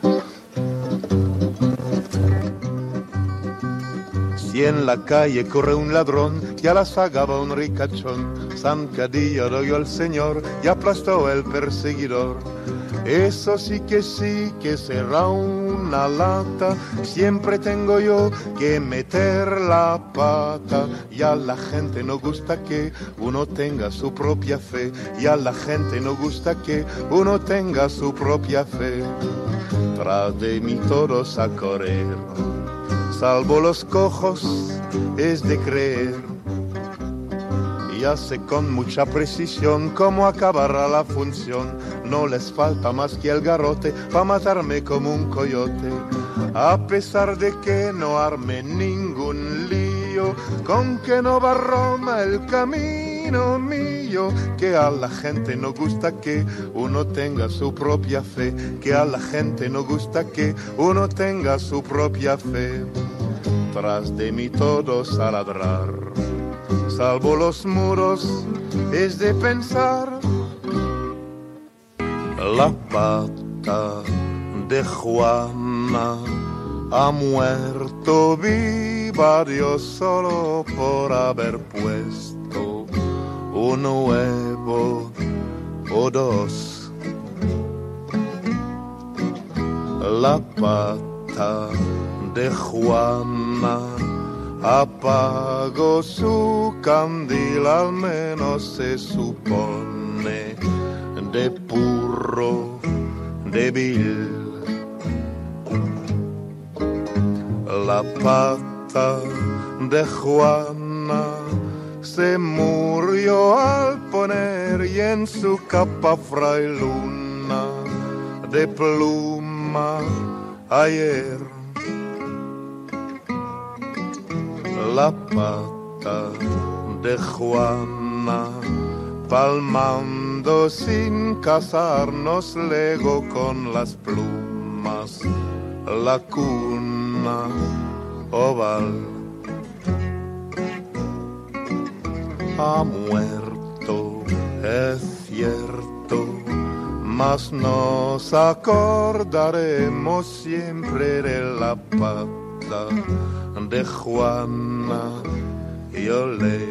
Si en la calle corre un ladrón, ya la sagaba un ricachón, zancadilla doy al señor y aplastó el perseguidor. Eso sí que será una lata, siempre tengo yo que meter la pata. Y a la gente no gusta que uno tenga su propia fe, y a la gente no gusta que uno tenga su propia fe. Tras de mí todos a correr, salvo los cojos, es de creer. ya sé con mucha precisión cómo acabará la función. No les falta más que el garrote pa' matarme como un coyote. A pesar de que no arme ningún lío, con que no va Roma el camino mío. Que a la gente no gusta que uno tenga su propia fe, que a la gente no gusta que uno tenga su propia fe. Tras de mí todos a ladrar, salvo los muros, es de pensar. La pata de Juana ha muerto viva, Dios solo por haber puesto un huevo o dos. La pata de Juana apagó su candil, al menos se supone, de puro débil. La pata de Juana se murió al poner y en su capa frailuna de pluma ayer. La pata de Juana palmando sin casarnos legó con las plumas la cuna oval. Ha muerto, es cierto, mas nos acordaremos siempre de la pata de Juana y Olé.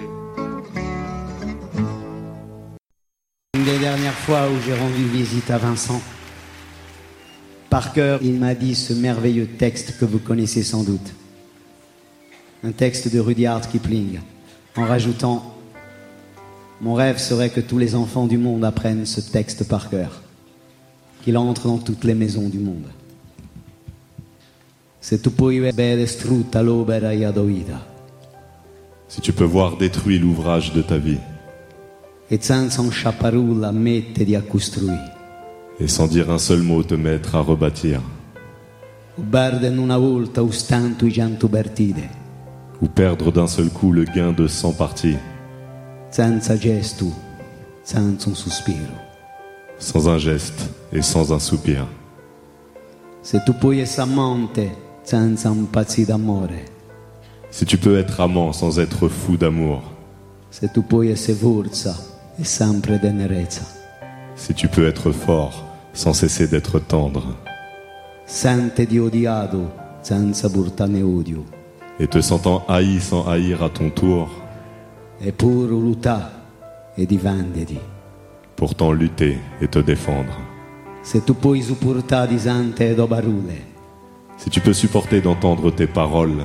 Une des dernières fois où j'ai rendu visite à Vincent, par cœur, il m'a dit ce merveilleux texte que vous connaissez sans doute. Un texte de Rudyard Kipling, en rajoutant « Mon rêve serait que tous les enfants du monde apprennent ce texte par cœur, qu'il entre dans toutes les maisons du monde. » Si tu peux voir détruit l'ouvrage de ta vie, et sans dire un seul mot te mettre à rebâtir, ou perdre d'un seul coup le gain de 100 parties, sans un geste et sans un soupir. Si tu peux être amant sans être fou d'amour, si tu peux être fort sans cesser d'être tendre, et te sentant haï sans haïr à ton tour, pourtant lutter et te défendre. Si tu peux supporter d'entendre tes paroles,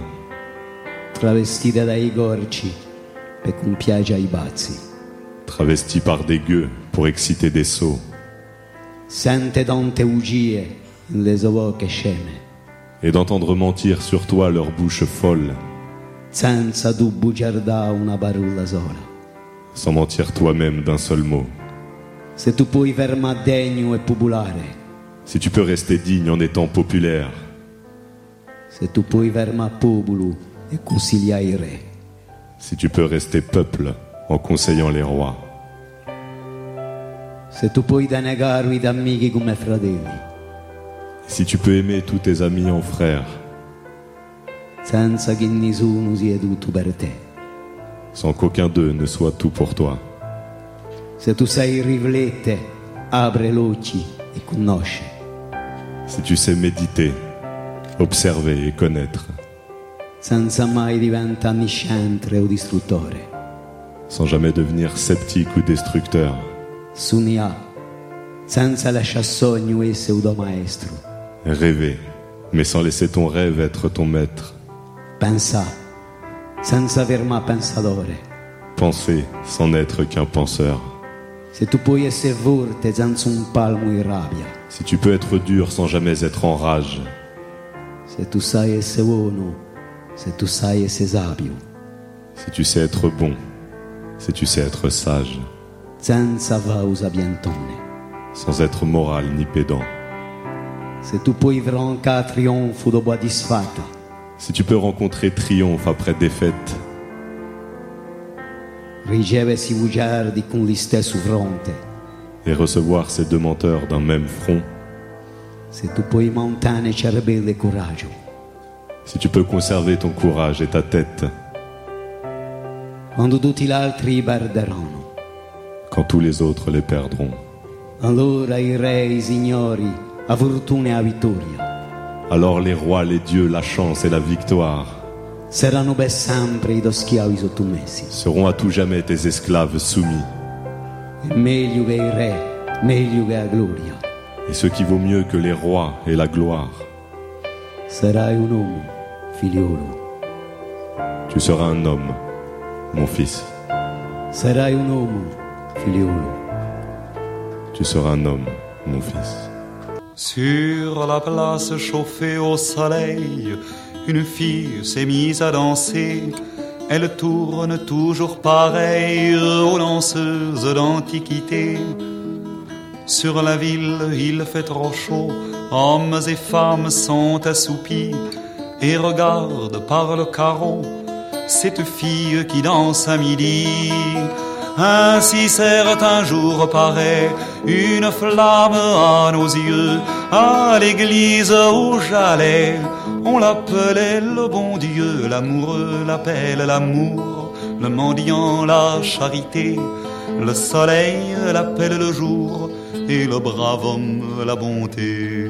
travestis par des gueux pour exciter des sots, et d'entendre mentir sur toi leur bouche folle, sans mentir toi-même d'un seul mot. Si tu peux rester digne en étant populaire, si tu peux rester peuple en conseillant les rois, si tu peux aimer tous tes amis en frères, sans qu'aucun d'eux ne soit tout pour toi, si tu sais méditer, observer et connaître, sans jamais devenir sceptique ou destructeur, rêver, mais sans laisser ton rêve être ton maître, penser sans n'être qu'un penseur, si tu peux être dur sans jamais être en rage, si tu sais être bon si tu sais être sage, senza pausa piantone, sans être moral ni pédant, se tu puoi vivere trionfo dopo la disfatta, si tu peux rencontrer triomphe après défaite, riceve si bugiardi con gli stesso fronte, et recevoir ces deux menteurs d'un même front, se tu puoi montare cervello e coraggio, si tu peux conserver ton courage et ta tête, quando tutti gli altri perderanno, quand tous les autres les perdront, allora i re, i signori, la fortuna e la vittoria, alors les rois, les dieux, la chance et la victoire saranno per sempre i tuoi schiavi sottomessi. Seront à tout jamais tes esclaves soumis. È meglio che i re, meglio che la gloria. Et ce qui vaut mieux que les rois et la gloire. Sarai un uomo, figliolo. Tu seras un homme, mon fils. Sarai un uomo, figliolo. Tu seras un homme, mon fils. Sur la place chauffée au soleil, une fille s'est mise à danser. Elle tourne toujours pareille aux danseuses d'antiquité. Sur la ville, il fait trop chaud, hommes et femmes sont assoupis et regardent par le carreau cette fille qui danse à midi. Ainsi certain jour paraît une flamme à nos yeux. À l'église où j'allais, on l'appelait le bon Dieu. L'amoureux l'appelle l'amour, le mendiant la charité. Le soleil l'appelle le jour et le brave homme la bonté.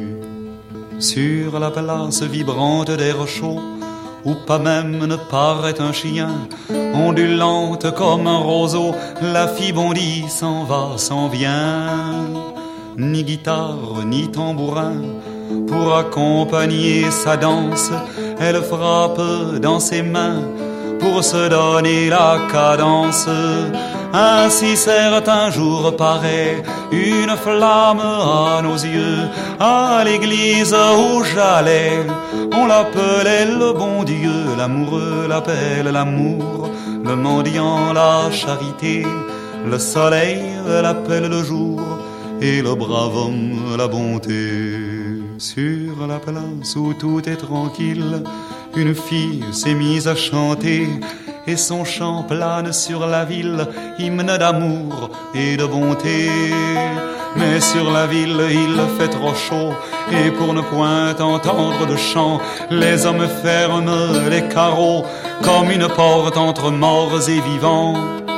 Sur la place vibrante d'air chaud, où pas même ne paraît un chien, ondulante comme un roseau, la fille bondit, s'en va, s'en vient. Ni guitare, ni tambourin, pour accompagner sa danse, elle frappe dans ses mains, pour se donner la cadence. Ainsi certain jour paraît une flamme à nos yeux. À l'église où j'allais, on l'appelait le bon Dieu. L'amoureux l'appelle l'amour, le mendiant la charité. Le soleil l'appelle le jour et le brave homme la bonté. Sur la place où tout est tranquille, une fille s'est mise à chanter, et son chant plane sur la ville, hymne d'amour et de bonté. Mais sur la ville il fait trop chaud, et pour ne point entendre de chant, les hommes ferment les carreaux comme une porte entre morts et vivants.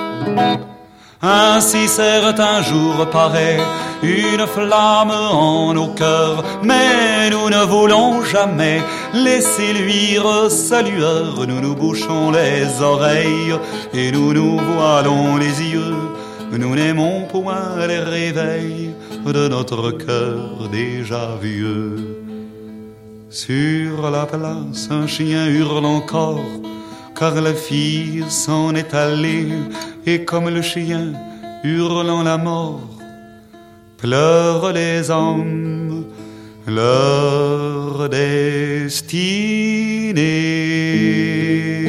Ainsi certain jour paraît une flamme en nos cœurs, mais nous ne voulons jamais laisser luire sa lueur. Nous nous bouchons les oreilles et nous nous voilons les yeux. Nous n'aimons point les réveils de notre cœur déjà vieux. Sur la place un chien hurle encore, car la fille s'en est allée, et comme le chien hurlant la mort, pleurent les hommes leur destinée.